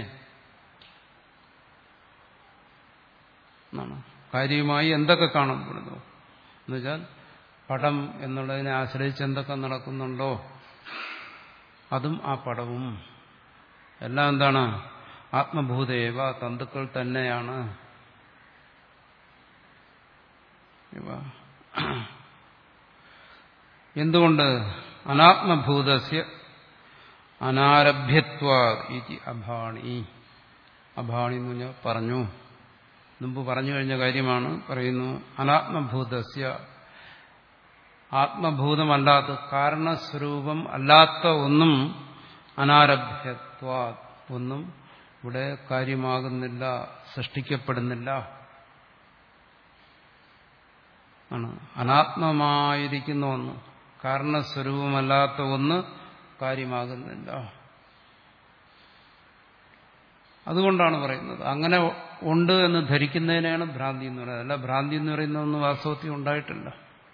കാര്യമായി എന്തൊക്കെ കാണപ്പെടുന്നു എന്നുവെച്ചാൽ പടം എന്നുള്ളതിനെ ആശ്രയിച്ച് എന്തൊക്കെ നടക്കുന്നുണ്ടോ അതും ആ പടവും എല്ലാം എന്താണ്? ആത്മഭൂതേവ, തന്തുക്കൾ തന്നെയാണ്. എന്തുകൊണ്ട്? അനാത്മഭൂതസ്യ അനാരഭ്യത്വാ ഇതി അഭാണി. അഭാണി എന്ന് പറഞ്ഞാൽ പറഞ്ഞു, മുമ്പ് പറഞ്ഞു കഴിഞ്ഞ കാര്യമാണ് പറയുന്നു. അനാത്മഭൂതസ്യ, ആത്മഭൂതമല്ലാത്ത കാരണസ്വരൂപം അല്ലാത്ത ഒന്നും അനാരഭ്യത്വാ, ഒന്നും ഇവിടെ കാര്യമാകുന്നില്ല, സൃഷ്ടിക്കപ്പെടുന്നില്ല ആണ്. അനാത്മമായിരിക്കുന്ന ഒന്ന്, കാരണസ്വരൂപമല്ലാത്ത ഒന്ന് കാര്യമാകുന്നില്ല. അതുകൊണ്ടാണ് പറയുന്നത്. അങ്ങനെ ഉണ്ട് എന്ന് ധരിക്കുന്നതിനെയാണ് ഭ്രാന്തി എന്ന് പറയുന്നത്. അല്ല, ഭ്രാന്തി എന്ന് പറയുന്ന ഒന്ന് വാസ്തവത്തിൽ ഉണ്ടായിട്ടില്ല.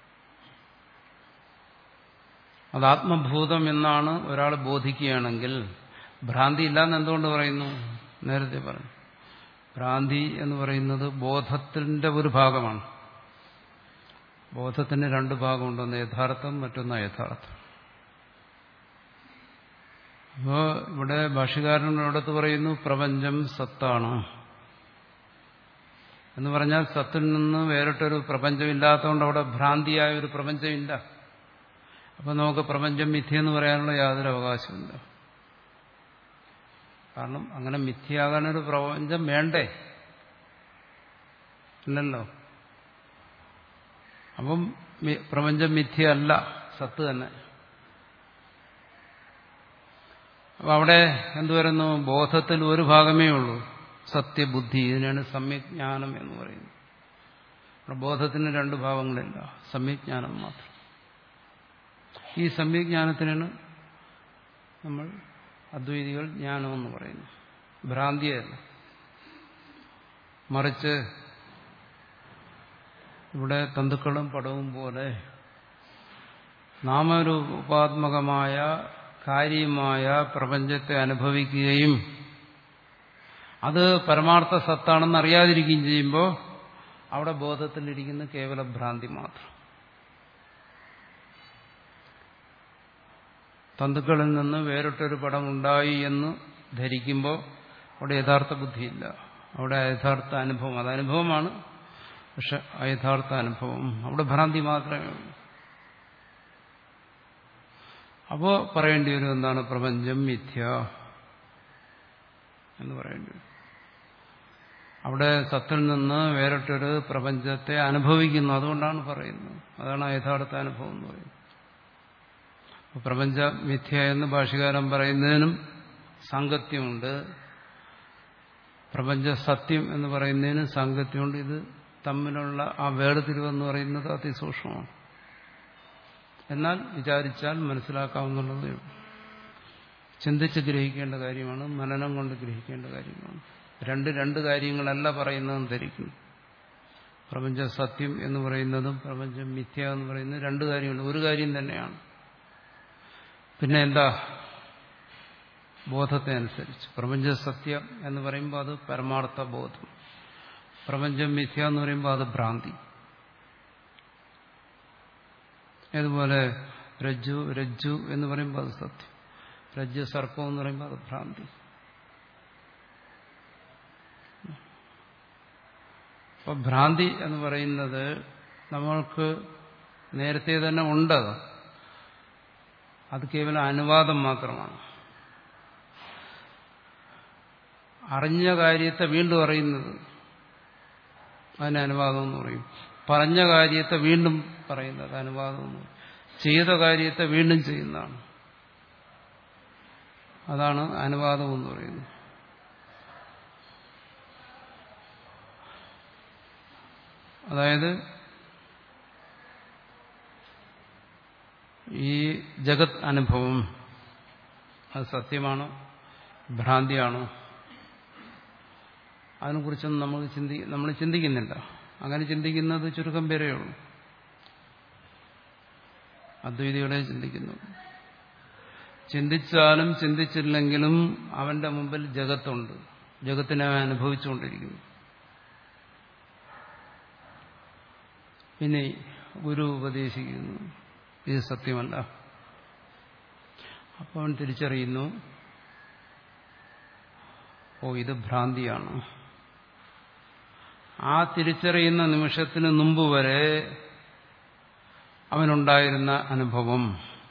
അത് ആത്മഭൂതം എന്നാണ് ഒരാൾ ബോധിക്കുകയാണെങ്കിൽ, ഭ്രാന്തി ഇല്ലാന്ന് എന്തുകൊണ്ട് പറയുന്നു? നേരത്തെ പറഞ്ഞു, ഭ്രാന്തി എന്ന് പറയുന്നത് ബോധത്തിന്റെ ഒരു ഭാഗമാണ്. ബോധത്തിന് രണ്ട് ഭാഗമുണ്ട്, ഒന്ന് യഥാർത്ഥം, മറ്റൊന്ന് അയഥാർത്ഥം. അപ്പോൾ ഇവിടെ ഭാഷ്യകാരനോടത്ത് പറയുന്നു പ്രപഞ്ചം സത്താണ് എന്ന് പറഞ്ഞാൽ സത്തിൽ നിന്ന് വേറിട്ടൊരു പ്രപഞ്ചമില്ലാത്തതുകൊണ്ട് അവിടെ ഭ്രാന്തിയായ ഒരു പ്രപഞ്ചമില്ല. അപ്പം നമുക്ക് പ്രപഞ്ചം മിഥ്യയെന്ന് പറയാനുള്ള യാതൊരു അവകാശമില്ല. കാരണം അങ്ങനെ മിഥ്യയാകാനൊരു പ്രപഞ്ചം വേണ്ടേ? ഇല്ലല്ലോ. അപ്പം പ്രപഞ്ചം മിഥ്യയല്ല, സത്ത് തന്നെ. അപ്പം അവിടെ എന്തുവരുന്നു? ബോധത്തിൽ ഒരു ഭാഗമേ ഉള്ളൂ, സത്യബുദ്ധി. ഇതിനാണ് സമ്യജ്ഞാനം എന്ന് പറയുന്നത്. അവിടെ ബോധത്തിന് രണ്ട് ഭാഗങ്ങളില്ല, സമ്യജ്ഞാനം മാത്രം. ഈ സമ്യജ്ഞാനത്തിനാണ് നമ്മൾ അദ്വൈതികൾ ജ്ഞാനമെന്ന് പറയുന്നു, ഭ്രാന്തിയല്ല. മറിച്ച് ഇവിടെ തന്തുക്കളും പടവും പോലെ നാമരൂപാത്മകമായ കാര്യമായ പ്രപഞ്ചത്തെ അനുഭവിക്കുകയും അത് പരമാർത്ഥ സത്താണെന്ന് അറിയാതിരിക്കുകയും ചെയ്യുമ്പോൾ അവിടെ ബോധത്തിലിരിക്കുന്ന കേവല ഭ്രാന്തി മാത്രം. തന്തുക്കളിൽ നിന്ന് വേറിട്ടൊരു പടം ഉണ്ടായി എന്ന് ധരിക്കുമ്പോൾ അവിടെ യഥാർത്ഥ ബുദ്ധിയില്ല, അവിടെ യഥാർത്ഥ അനുഭവം. അത് അനുഭവമാണ്, പക്ഷെ അയഥാർത്ഥ അനുഭവം. അവിടെ ഭ്രാന്തി മാത്രമേ ഉള്ളൂ. അപ്പോൾ പറയേണ്ടി വരും എന്താണ്? പ്രപഞ്ചം മിഥ്യ എന്ന് പറയേണ്ടി വരും. അവിടെ സത്തിൽ നിന്ന് വേറിട്ടൊരു പ്രപഞ്ചത്തെ അനുഭവിക്കുന്നു, അതുകൊണ്ടാണ് പറയുന്നത്. അതാണ് യഥാർത്ഥ അനുഭവം എന്ന് പറയുന്നത്. പ്രപഞ്ച മിഥ്യ എന്ന് ഭാഷ്യകാരൻ പറയുന്നതിനും സാങ്കത്യമുണ്ട്, പ്രപഞ്ച സത്യം എന്ന് പറയുന്നതിനും സാങ്കത്യമുണ്ട്. ഇത് തമ്മിലുള്ള ആ വേർതിരിവെന്ന് പറയുന്നത് അതിസൂക്ഷ്മമാണ്. എന്നാൽ വിചാരിച്ചാൽ മനസ്സിലാക്കാവുന്നതേ ഉള്ളൂ. ചിന്തിച്ച് ഗ്രഹിക്കേണ്ട കാര്യമാണ്, മനനം കൊണ്ട് ഗ്രഹിക്കേണ്ട കാര്യമാണ്. രണ്ട് രണ്ട് കാര്യങ്ങളല്ല പറയുന്നതെന്ന് ധരിക്കുന്നു. പ്രപഞ്ച സത്യം എന്ന് പറയുന്നതും പ്രപഞ്ചം മിഥ്യ എന്ന് പറയുന്നതും രണ്ട് കാര്യങ്ങൾ, ഒരു കാര്യം തന്നെയാണ്. പിന്നെ എന്താ? ബോധത്തെ അനുസരിച്ച്. പ്രപഞ്ച സത്യം എന്ന് പറയുമ്പോൾ അത് പരമാർത്ഥ ബോധം, പ്രപഞ്ചം മിഥ്യ എന്ന് പറയുമ്പോൾ അത് ഭ്രാന്തി. അതുപോലെ രജ്ജു രജ്ജു എന്ന് പറയുമ്പോൾ അത് സത്യം, രജ്ജു സർപ്പം എന്ന് പറയുമ്പോൾ അത് ഭ്രാന്തി. അപ്പോൾ ഭ്രാന്തി എന്ന് പറയുന്നത് നമ്മൾക്ക് നേരത്തെ തന്നെ ഉണ്ടത്, അത് കേവലം അനുവാദം മാത്രമാണ്. അറിഞ്ഞ കാര്യത്തെ വീണ്ടും അറിയുന്നത് അതിന് അനുവാദം എന്ന് പറയും. പറഞ്ഞ കാര്യത്തെ വീണ്ടും പറയുന്നത് അനുവാദം എന്ന് പറയും. ചെയ്ത കാര്യത്തെ വീണ്ടും ചെയ്യുന്നതാണ്, അതാണ് അനുവാദം എന്ന് പറയുന്നത്. അതായത് ഈ ജഗത് അനുഭവം അത് സത്യമാണോ ഭ്രാന്തിയാണോ അതിനെക്കുറിച്ചൊന്നും നമ്മൾ ചിന്തി നമ്മൾ ചിന്തിക്കുന്നില്ല. അങ്ങനെ ചിന്തിക്കുന്നത് ചുരുക്കം പേരേ ഉള്ളൂ, അദ്വൈതികളെ ചിന്തിക്കുന്നു. ചിന്തിച്ചാലും ചിന്തിച്ചില്ലെങ്കിലും അവന്റെ മുമ്പിൽ ജഗത്തുണ്ട്, ജഗത്തിനെ അവൻ അനുഭവിച്ചുകൊണ്ടിരിക്കുന്നു. പിന്നെ ഗുരു ഉപദേശിക്കുന്നു ഇത് സത്യമല്ല, അപ്പോൾ അവൻ തിരിച്ചറിയുന്നു ഓ ഇത് ഭ്രാന്തിയാണ്. ആ തിരിച്ചറിയുന്ന നിമിഷത്തിന് മുമ്പ് വരെ അവനുണ്ടായിരുന്ന അനുഭവം,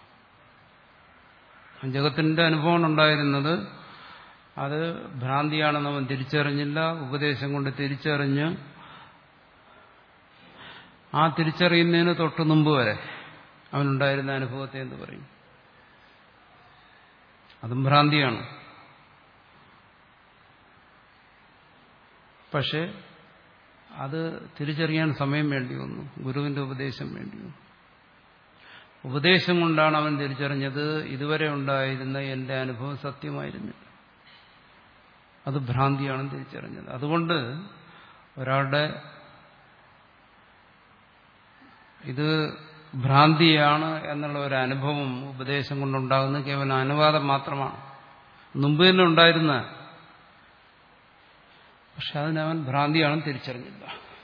ജഗത്തിന്റെ അനുഭവം ഉണ്ടായിരുന്നത് അത് ഭ്രാന്തിയാണെന്ന് അവൻ തിരിച്ചറിഞ്ഞില്ല. ഉപദേശം കൊണ്ട് തിരിച്ചറിഞ്ഞ് ആ തിരിച്ചറിയുന്നതിന് തൊട്ട് മുമ്പ് വരെ അവനുണ്ടായിരുന്ന അനുഭവത്തെ എന്ന് പറയും അതും ഭ്രാന്തിയാണ്. പക്ഷെ അത് തിരിച്ചറിയാൻ സമയം വേണ്ടി വന്നു. ഗുരുവിന്റെ ഉപദേശം വേണ്ടി വന്നു. ഉപദേശം കൊണ്ടാണ് അവൻ തിരിച്ചറിഞ്ഞത് ഇതുവരെ ഉണ്ടായിരുന്ന എന്റെ അനുഭവം സത്യമായിരുന്നില്ല, അത് ഭ്രാന്തിയാണെന്ന് തിരിച്ചറിഞ്ഞത്. അതുകൊണ്ട് ഒരാളുടെ ഇത് ഭ്രാന്തിയാണ് എന്നുള്ള ഒരു അനുഭവം ഉപദേശം കൊണ്ടുണ്ടാകുന്നത് കേവലം അനുവാദം മാത്രമാണ്. മുമ്പ് തന്നെ ഉണ്ടായിരുന്ന, പക്ഷെ അതിനവൻ ഭ്രാന്തിയാണെന്ന് തിരിച്ചറിഞ്ഞില്ല.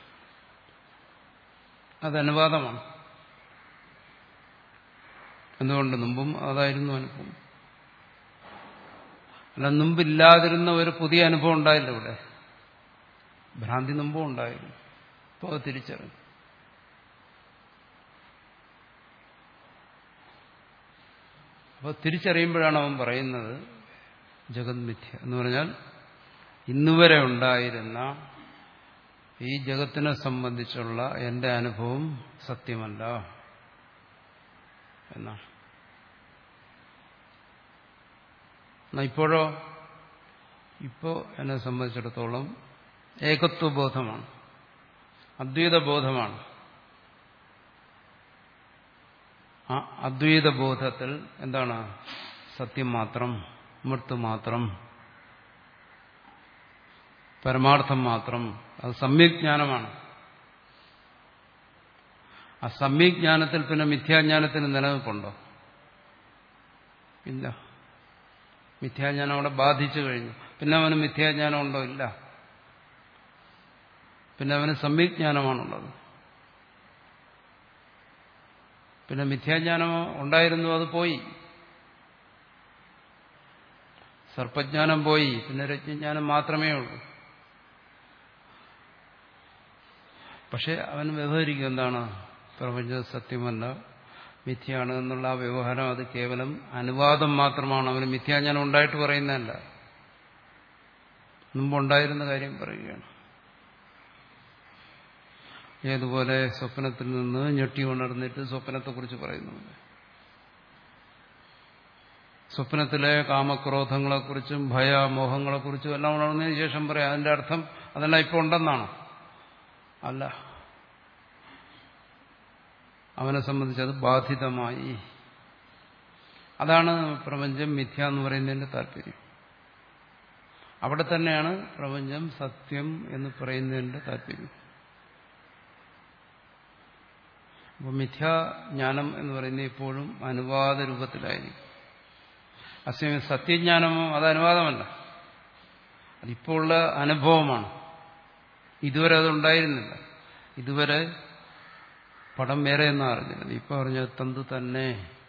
അത് അനുവാദമാണ്. എന്തുകൊണ്ട്? മുമ്പും അതായിരുന്നു അനുഭവം. അല്ല, മുമ്പില്ലാതിരുന്ന ഒരു പുതിയ അനുഭവം ഉണ്ടായില്ല ഇവിടെ. ഭ്രാന്തി മുമ്പും ഉണ്ടായിരുന്നു, ഇപ്പോൾ അത് തിരിച്ചറിഞ്ഞു. അപ്പോൾ തിരിച്ചറിയുമ്പോഴാണ് അവൻ പറയുന്നത് ജഗത് മിഥ്യ എന്ന് പറഞ്ഞാൽ ഇന്നുവരെ ഉണ്ടായിരുന്ന ഈ ജഗത്തിനെ സംബന്ധിച്ചുള്ള എന്റെ അനുഭവം സത്യമല്ല എന്നാണ്. ഇപ്പോഴോ? ഇപ്പോ എന്നെ സംബന്ധിച്ചിടത്തോളം ഏകത്വബോധമാണ്, അദ്വൈതബോധമാണ്. ആ അദ്വൈതബോധത്തിൽ എന്താണ്? സത്യം മാത്രം, മൃത്യു മാത്രം, പരമാർത്ഥം മാത്രം. അത് സമ്യജ്ഞാനമാണ്. ആ സമ്യജ്ഞാനത്തിൽ പിന്നെ മിഥ്യാജ്ഞാനത്തിന് നിലനിൽപ്പുണ്ടോ? ഇല്ല. മിഥ്യാജ്ഞാനം അവിടെ ബാധിച്ചു കഴിഞ്ഞു. പിന്നെ അവന് മിഥ്യാജ്ഞാനം ഉണ്ടോ? ഇല്ല. പിന്നെ അവന് സമ്യജ്ഞാനമാണുള്ളത്. പിന്നെ മിഥ്യാജ്ഞാനം ഉണ്ടായിരുന്നു, അത് പോയി. സർപ്പജ്ഞാനം പോയി, പിന്നെ രജ്ഞജ്ഞാനം മാത്രമേ ഉള്ളൂ. പക്ഷെ അവൻ വ്യവഹരിക്കും എന്താണ്? പ്രപഞ്ച സത്യമല്ല, മിഥ്യയാണ് എന്നുള്ള ആ വ്യവഹാരം അത് കേവലം അനുവാദം മാത്രമാണ്. അവന് മിഥ്യാജ്ഞാനം ഉണ്ടായിട്ട് പറയുന്നതല്ല, മുമ്പുണ്ടായിരുന്ന കാര്യം പറയുകയാണ്. ഏതുപോലെ സ്വപ്നത്തിൽ നിന്ന് ഞെട്ടി ഉണർന്നിട്ട് സ്വപ്നത്തെക്കുറിച്ച് പറയുന്നു. സ്വപ്നത്തിലെ കാമക്രോധങ്ങളെക്കുറിച്ചും ഭയമോഹങ്ങളെക്കുറിച്ചും എല്ലാം ഉണർന്നതിന് ശേഷം പറയാം അതിന്റെ അർത്ഥം അതെല്ലാം ഇപ്പോൾ ഉണ്ടെന്നാണ്. അല്ല, അവനെ സംബന്ധിച്ച് അത് ബാധിതമായി. അതാണ് പ്രപഞ്ചം മിഥ്യ എന്ന് പറയുന്നതിന്റെ താല്പര്യം. അവിടെ തന്നെയാണ് പ്രപഞ്ചം സത്യം എന്ന് പറയുന്നതിന്റെ താല്പര്യം. അപ്പോൾ മിഥ്യാജ്ഞാനം എന്ന് പറയുന്നത് എപ്പോഴും അനുവാദ രൂപത്തിലായിരിക്കും. അസമയം സത്യജ്ഞാനമോ അത് അനുവാദമല്ല, അതിപ്പോൾ ഉള്ള അനുഭവമാണ്. ഇതുവരെ അതുണ്ടായിരുന്നില്ല. ഇതുവരെ പടം വേറെ എന്നാ അറിഞ്ഞില്ല. ഇപ്പൊ പറഞ്ഞ തന്തു തന്നെ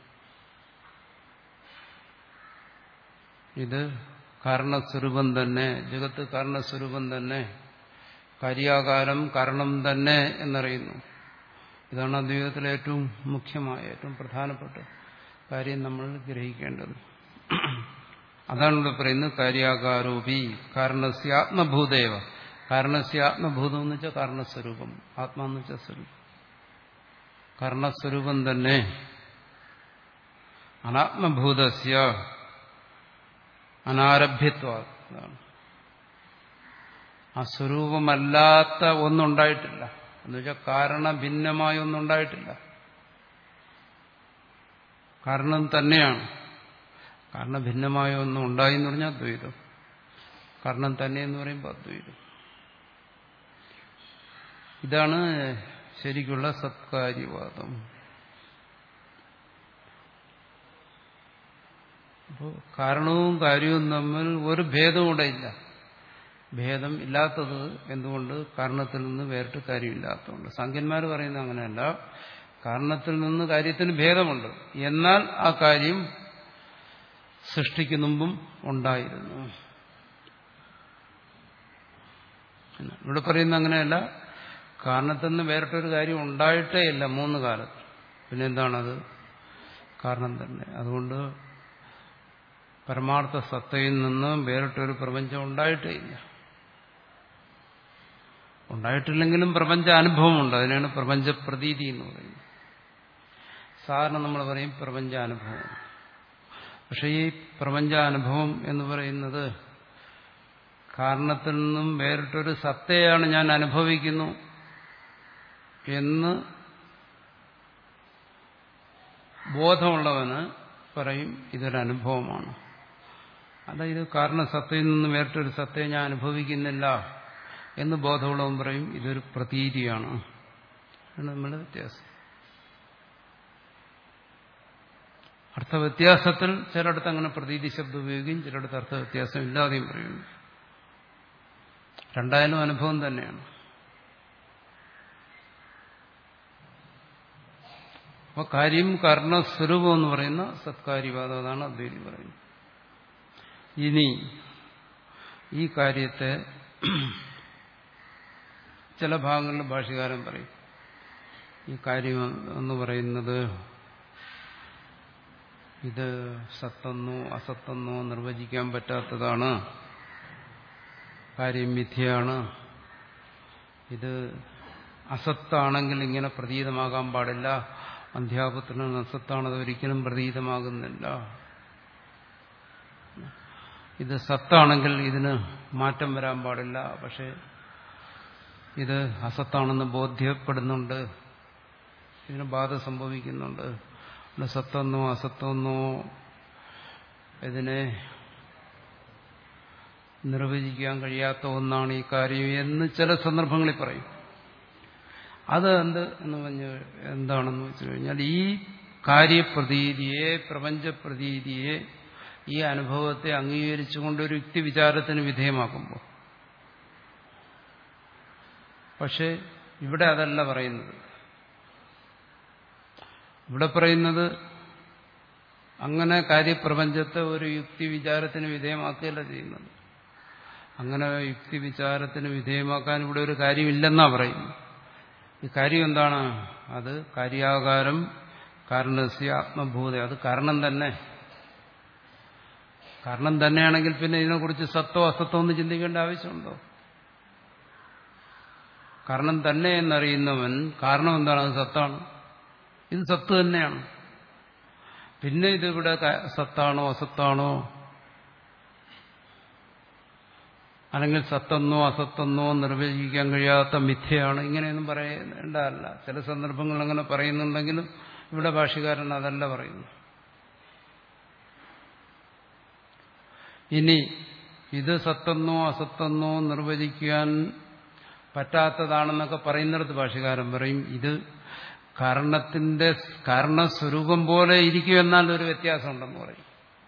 ഇത് കാരണസ്വരൂപം തന്നെ, ജഗത്ത് കാരണസ്വരൂപം തന്നെ, കാര്യാകാരം കാരണം തന്നെ എന്നറിയുന്നു. ഇതാണ് അദ്വൈതത്തിലെ ഏറ്റവും മുഖ്യമായ ഏറ്റവും പ്രധാനപ്പെട്ട കാര്യം നമ്മൾ ഗ്രഹിക്കേണ്ടത്. അതാണ് ഇവിടെ പറയുന്നത് കാര്യാകാരോപി കാരണസ്യാത്മഭൂതേവ. കാരണസ്യാത്മഭൂതം എന്ന് വെച്ചാൽ കാരണസ്വരൂപം, ആത്മാന്ന് വെച്ചാൽ സ്വരൂപം, കാരണസ്വരൂപം തന്നെ. അനാത്മഭൂതസ്യ അനാരഭ്യത്വ. ആ സ്വരൂപമല്ലാത്ത ഒന്നുണ്ടായിട്ടില്ല എന്നുവെച്ചാൽ കാരണ ഭിന്നമായ ഒന്നുണ്ടായിട്ടില്ല. കാരണം തന്നെയാണ്. കാരണം ഭിന്നമായ ഒന്നും ഉണ്ടായി എന്ന് പറഞ്ഞാൽ അദ്വൈതം, കാരണം തന്നെ എന്ന് പറയുമ്പോൾ അദ്വൈതം. ഇതാണ് ശരിക്കുള്ള സത്കാര്യവാദം. അപ്പോൾ കാരണവും കാര്യവും തമ്മിൽ ഒരു ഭേദവും കൂടെ ഇല്ല. ഭേദം ഇല്ലാത്തത് എന്തുകൊണ്ട്? കാരണത്തിൽ നിന്ന് വേറിട്ട് കാര്യമില്ലാത്തതുകൊണ്ട്. സാങ്കന്മാർ പറയുന്നത് അങ്ങനെയല്ല, കാരണത്തിൽ നിന്ന് കാര്യത്തിന് ഭേദമുണ്ട്, എന്നാൽ ആ കാര്യം സൃഷ്ടിക്ക് മുമ്പും ഉണ്ടായിരുന്നു. ഇവിടെ പറയുന്നത് അങ്ങനെയല്ല, കാരണത്തിൽ നിന്ന് വേറിട്ടൊരു കാര്യം ഉണ്ടായിട്ടേ ഇല്ല മൂന്ന് കാലത്ത്. പിന്നെന്താണത്? കാരണം തന്നെ. അതുകൊണ്ട് പരമാർത്ഥ സത്തയിൽ നിന്ന് വേറിട്ടൊരു പ്രപഞ്ചം ഉണ്ടായിട്ടേ ഇല്ല. ഉണ്ടായിട്ടില്ലെങ്കിലും പ്രപഞ്ച അനുഭവമുണ്ട്. അതിനാണ് പ്രപഞ്ച പ്രതീതി എന്ന് പറയുന്നത്. സാധാരണ നമ്മൾ പറയും പ്രപഞ്ച അനുഭവം. പക്ഷെ ഈ പ്രപഞ്ചാനുഭവം എന്ന് പറയുന്നത് കാരണത്തിൽ നിന്നും വേറിട്ടൊരു സത്തയാണ് ഞാൻ അനുഭവിക്കുന്നു എന്ന് ബോധമുള്ളവന് പറയും ഇതൊരനുഭവമാണ്. അതായത് കാരണസത്തയിൽ നിന്ന് വേറിട്ടൊരു സത്തയെ ഞാൻ അനുഭവിക്കുന്നില്ല എന്ന് ബോധമുള്ളവൻ പറയും ഇതൊരു പ്രതീതിയാണ്. ആണ് നമ്മുടെ വ്യത്യാസം. അർത്ഥവ്യത്യാസത്തിൽ ചിലയിടത്ത് അങ്ങനെ പ്രതീതി ശബ്ദം ഉപയോഗിക്കും, ചിലയിടത്ത് അർത്ഥവ്യത്യാസം ഇല്ലാതെയും പറയുന്നു. രണ്ടായാലും അനുഭവം തന്നെയാണ്. അപ്പൊ കാര്യം കാരണസ്വരൂപം എന്ന് പറയുന്ന സത്കാര്യവാദം, അതാണ് അദ്വൈതി പറയുന്നത്. ഇനി ഈ കാര്യത്തെ ചില ഭാഗങ്ങളിൽ ഭാഷ്യകാരൻ പറയും ഈ കാര്യം എന്ന് പറയുന്നത് ഇത് സത്തെന്നോ അസത്തെന്നോ നിർവചിക്കാൻ പറ്റാത്തതാണ്, കാര്യം മിഥ്യയാണ്, ഇത് അസത്താണെങ്കിൽ ഇങ്ങനെ പ്രതീതമാകാൻ പാടില്ല, അധ്യാപത്തിന് അസത്താണത് ഒരിക്കലും പ്രതീതമാകുന്നില്ല, ഇത് സത്താണെങ്കിൽ ഇതിന് മാറ്റം വരാൻ പാടില്ല, പക്ഷെ ഇത് അസത്താണെന്ന് ബോധ്യപ്പെടുന്നുണ്ട്, ഇതിന് ബാധ സംഭവിക്കുന്നുണ്ട്. സത്തെന്നോ അസത്തെന്നോ ഇതിനെ നിർവചിക്കാൻ കഴിയാത്ത ഒന്നാണ് ഈ കാര്യം എന്ന് ചില സന്ദർഭങ്ങളിൽ പറയും. അത് എന്ത് എന്ന് പറഞ്ഞ എന്താണെന്ന് വെച്ചു കഴിഞ്ഞാൽ ഈ കാര്യപ്രതീതിയെ, പ്രപഞ്ചപ്രതീതിയെ, ഈ അനുഭവത്തെ അംഗീകരിച്ചുകൊണ്ട് ഒരു യുക്തി വിചാരത്തിന് വിധേയമാക്കുമ്പോൾ, പക്ഷെ ഇവിടെ അതല്ല പറയുന്നത്. ഇവിടെ പറയുന്നത് അങ്ങനെ കാര്യപ്രപഞ്ചത്തെ ഒരു യുക്തി വിചാരത്തിന് വിധേയമാക്കുകയല്ല ചെയ്യുന്നത്. അങ്ങനെ യുക്തി വിചാരത്തിന് വിധേയമാക്കാൻ ഇവിടെ ഒരു കാര്യമില്ലെന്നാ പറയുന്നു. ഈ കാര്യം എന്താണ്? അത് കാര്യാകാരം കാരണസ്യ ആത്മഭൂത, അത് കാരണം തന്നെ. കാരണം തന്നെയാണെങ്കിൽ പിന്നെ ഇതിനെക്കുറിച്ച് സത്തോ അസത്തോ എന്ന് ചിന്തിക്കേണ്ട ആവശ്യമുണ്ടോ? കാരണം തന്നെ എന്നറിയുന്നവൻ കാരണം എന്താണ്? അത് സത്താണ്, ഇത് സത്ത് തന്നെയാണ്. പിന്നെ ഇതിവിടെ സത്താണോ അസത്താണോ, അല്ലെങ്കിൽ സത്തെന്നോ അസത്തെന്നോ നിർവചിക്കാൻ കഴിയാത്ത മിഥ്യയാണ്, ഇങ്ങനെയൊന്നും പറയേണ്ടതല്ല. ചില സന്ദർഭങ്ങൾ അങ്ങനെ പറയുന്നുണ്ടെങ്കിലും ഇവിടെ ഭാഷ്യകാരൻ അതല്ല പറയുന്നു. ഇനി ഇത് സത്തെന്നോ അസത്തെന്നോ നിർവചിക്കാൻ പറ്റാത്തതാണെന്നൊക്കെ പറയുന്നിടത്ത് ഭാഷ്യകാരൻ പറയും ഇത് കാരണത്തിന്റെ കാരണസ്വരൂപം പോലെ ഇരിക്കുമെന്നാൽ ഒരു വ്യത്യാസമുണ്ടെന്ന് പറയും.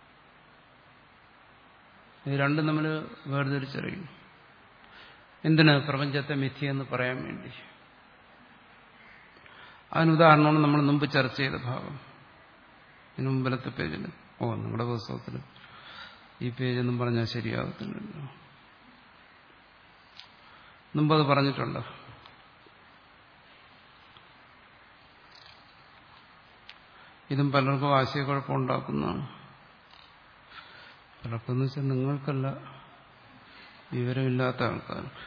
ഇത് രണ്ടും നമ്മൾ വേർതിരിച്ചറിയും. എന്തിന്? പ്രപഞ്ചത്തെ മിഥ്യയെന്ന് പറയാൻ വേണ്ടി. അതിനുദാഹരണമാണ് നമ്മൾ മുമ്പ് ചർച്ച ചെയ്ത ഭാഗം. ഇതിനു മുമ്പിലത്തെ പേജിൽ, ഓ നിങ്ങളുടെ പുസ്തകത്തിൽ ഈ പേജൊന്നും പറഞ്ഞാൽ ശരിയാകത്തില്ലല്ലോ, മുമ്പത് പറഞ്ഞിട്ടുണ്ട്. ഇതും പലർക്കും ആശയക്കുഴപ്പം ഉണ്ടാക്കുന്നതാണ്. പലർക്കെന്ന് വെച്ചാൽ നിങ്ങൾക്കല്ല, വിവരമില്ലാത്ത ആൾക്കാർക്ക്.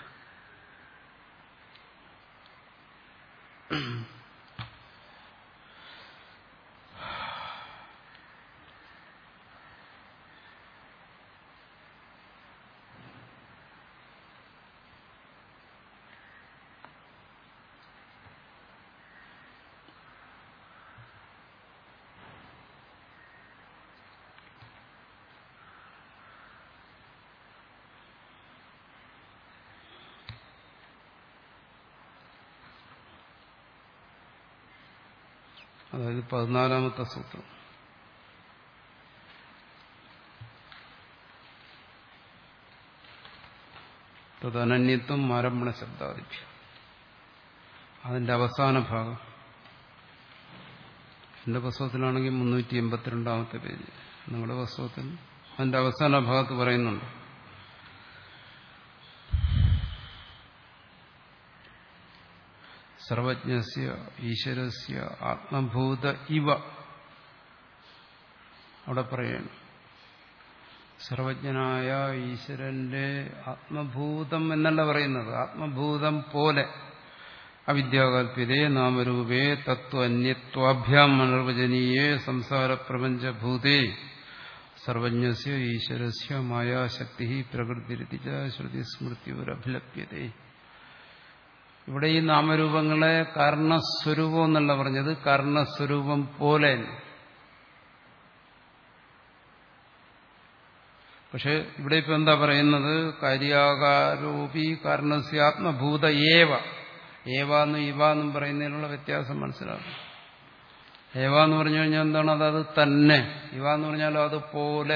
അതായത് പതിനാലാമത്തെ സൂത്രം. തദനന്യത്വം ആരംഭണ ശബ്ദാദിഭ്യം, അതിന്റെ അവസാന ഭാഗം. എന്റെ പുസ്തകത്തിലാണെങ്കിൽ മുന്നൂറ്റി എൺപത്തിരണ്ടാമത്തെ പേജ്, നിങ്ങളുടെ പുസ്തകത്തിൽ അതിന്റെ അവസാന ഭാഗത്ത് പറയുന്നുണ്ട്. സർവജ്ഞസ്യ ഈശ്വരസ്യ ആത്മഭൂത ഇവ, അവിടെ പറയണം സർവജ്ഞനായ ഈശ്വരന്റെ ആത്മഭൂതം എന്നല്ല പറയുന്നത്, ആത്മഭൂതം പോലെ. അവിദ്യാകൽപിതേ നാമരൂപേ തത്വ അന്യത്വാഭ്യാം അനിർവചനീയേ സംസാര പ്രപഞ്ചഭൂതേ സർവജ്ഞസ്യ ഈശ്വരസ്യ മായാശക്തി പ്രകൃതിരിച്ച ശ്രുതി സ്മൃതിയോരഭിലപ്യത. ഇവിടെ ഈ നാമരൂപങ്ങളെ കാരണസ്വരൂപം എന്നല്ല പറഞ്ഞത്, കാരണസ്വരൂപം പോലെ. പക്ഷെ ഇവിടെ ഇപ്പൊ എന്താ പറയുന്നത്? കാര്യാകാരോപി കാരണസ്യാത്മഭൂത ഏവ. ഏവാന്നും ഇവാന്നും പറയുന്നതിനുള്ള വ്യത്യാസം മനസ്സിലാക്കും. ഏവ എന്ന് പറഞ്ഞു കഴിഞ്ഞാൽ എന്താണ്? അതത് തന്നെ. ഇവ എന്ന് പറഞ്ഞാലോ അതുപോലെ.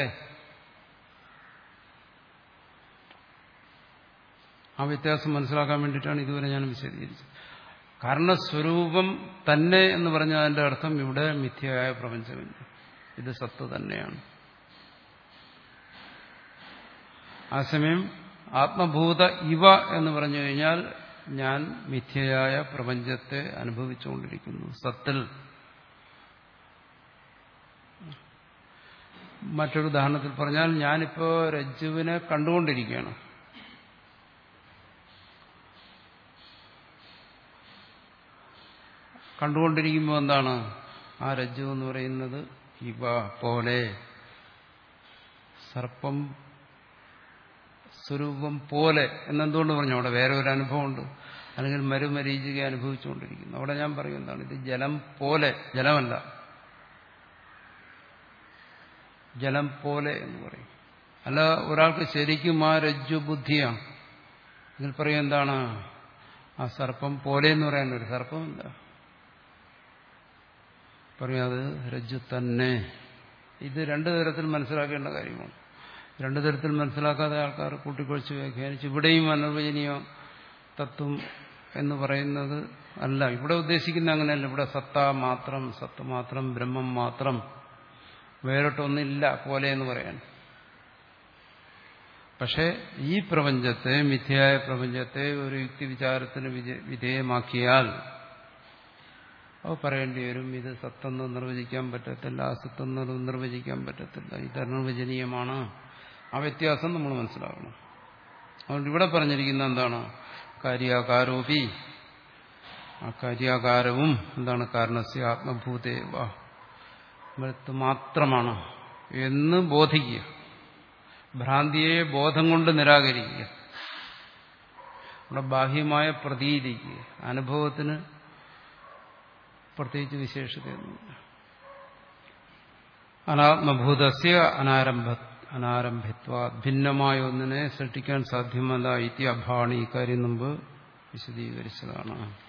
ആ വ്യത്യാസം മനസ്സിലാക്കാൻ വേണ്ടിയിട്ടാണ് ഇതുവരെ ഞാൻ വിശദീകരിച്ചത്. കാരണസ്വരൂപം തന്നെ എന്ന് പറഞ്ഞാൽ അതിന്റെ അർത്ഥം ഇവിടെ മിഥ്യയായ പ്രപഞ്ചമില്ല, ഇത് സത്ത് തന്നെയാണ്. ആ സമയം ആത്മഭൂത ഇവ എന്ന് പറഞ്ഞു കഴിഞ്ഞാൽ ഞാൻ മിഥ്യയായ പ്രപഞ്ചത്തെ അനുഭവിച്ചുകൊണ്ടിരിക്കുന്നു സത്തിൽ. മറ്റൊരു ഉദാഹരണത്തിൽ പറഞ്ഞാൽ ഞാനിപ്പോ രജ്ജുവിനെ കണ്ടുകൊണ്ടിരിക്കുകയാണ്. കണ്ടുകൊണ്ടിരിക്കുമ്പോൾ എന്താണ്? ആ രജ്ജു എന്ന് പറയുന്നത് ഇവ പോലെ, സർപ്പം സ്വരൂപം പോലെ എന്നെന്തുകൊണ്ട് പറഞ്ഞു? അവിടെ വേറെ ഒരു അനുഭവമുണ്ട്. അല്ലെങ്കിൽ മരുമരീചിക അനുഭവിച്ചുകൊണ്ടിരിക്കുന്നു. അവിടെ ഞാൻ പറയും എന്താണ്? ഇത് ജലം പോലെ, ജലമല്ല, ജലം പോലെ എന്ന് പറയും. അല്ല, ഒരാൾക്ക് ശരിക്കും ആ രജ്ജു ബുദ്ധിയാണ്. ഇതിൽ പറയും എന്താണ്? ആ സർപ്പം പോലെ എന്ന് പറയാൻ ഒരു സർപ്പമില്ല, പറയും അത് രജ്ജു തന്നെ. ഇത് രണ്ടു തരത്തിൽ മനസ്സിലാക്കേണ്ട കാര്യമാണ്. രണ്ടു തരത്തിൽ മനസ്സിലാക്കാതെ ആൾക്കാർ കൂട്ടിക്കൊഴിച്ച് വ്യാഖ്യാനിച്ച് ഇവിടെയും അനിർവചനീയ തത്വം എന്ന് പറയുന്നത് അല്ല. ഇവിടെ ഉദ്ദേശിക്കുന്ന അങ്ങനെയല്ല. ഇവിടെ സത്ത മാത്രം, സത്ത് മാത്രം, ബ്രഹ്മം മാത്രം, വേറിട്ടൊന്നില്ല പോലെ എന്ന് പറയാൻ. പക്ഷെ ഈ പ്രപഞ്ചത്തെ, മിഥ്യയായ പ്രപഞ്ചത്തെ ഒരു യുക്തി വിചാരത്തിന് വിധേയമാക്കിയാൽ അത് പറയേണ്ടി വരും ഇത് സത്തെന്ന് നിർവചിക്കാൻ പറ്റത്തില്ല, അസത്തെന്ന് നിർവചിക്കാൻ പറ്റത്തില്ല, ഇത് അനിർവചനീയമാണ്. ആ വ്യത്യാസം നമ്മൾ മനസ്സിലാക്കണം. അതുകൊണ്ട് ഇവിടെ പറഞ്ഞിരിക്കുന്ന എന്താണ്? കാര്യാകാരോപി. ആ കാര്യാകാരവും എന്താണ്? കാരണസ്യ ആത്മഭൂതേവ, മൃത്ത് മാത്രമാണ് എന്ന് ബോധിക്കുക. ഭ്രാന്തിയെ ബോധം കൊണ്ട് നിരാകരിക്കുക. അവിടെ ബാഹ്യമായ പ്രതീതിക്ക്, അനുഭവത്തിന് പ്രത്യേകിച്ച് വിശേഷതയൊന്നുമില്ല. അനാത്മഭൂതസ്യ അനാരംഭ അനാരംഭിത്വ, ഭിന്നമായ ഒന്നിനെ സൃഷ്ടിക്കാൻ സാധ്യമല്ല. ഇതി അഭാണി. ഇക്കാര്യം മുമ്പ് വിശദീകരിച്ചതാണ്.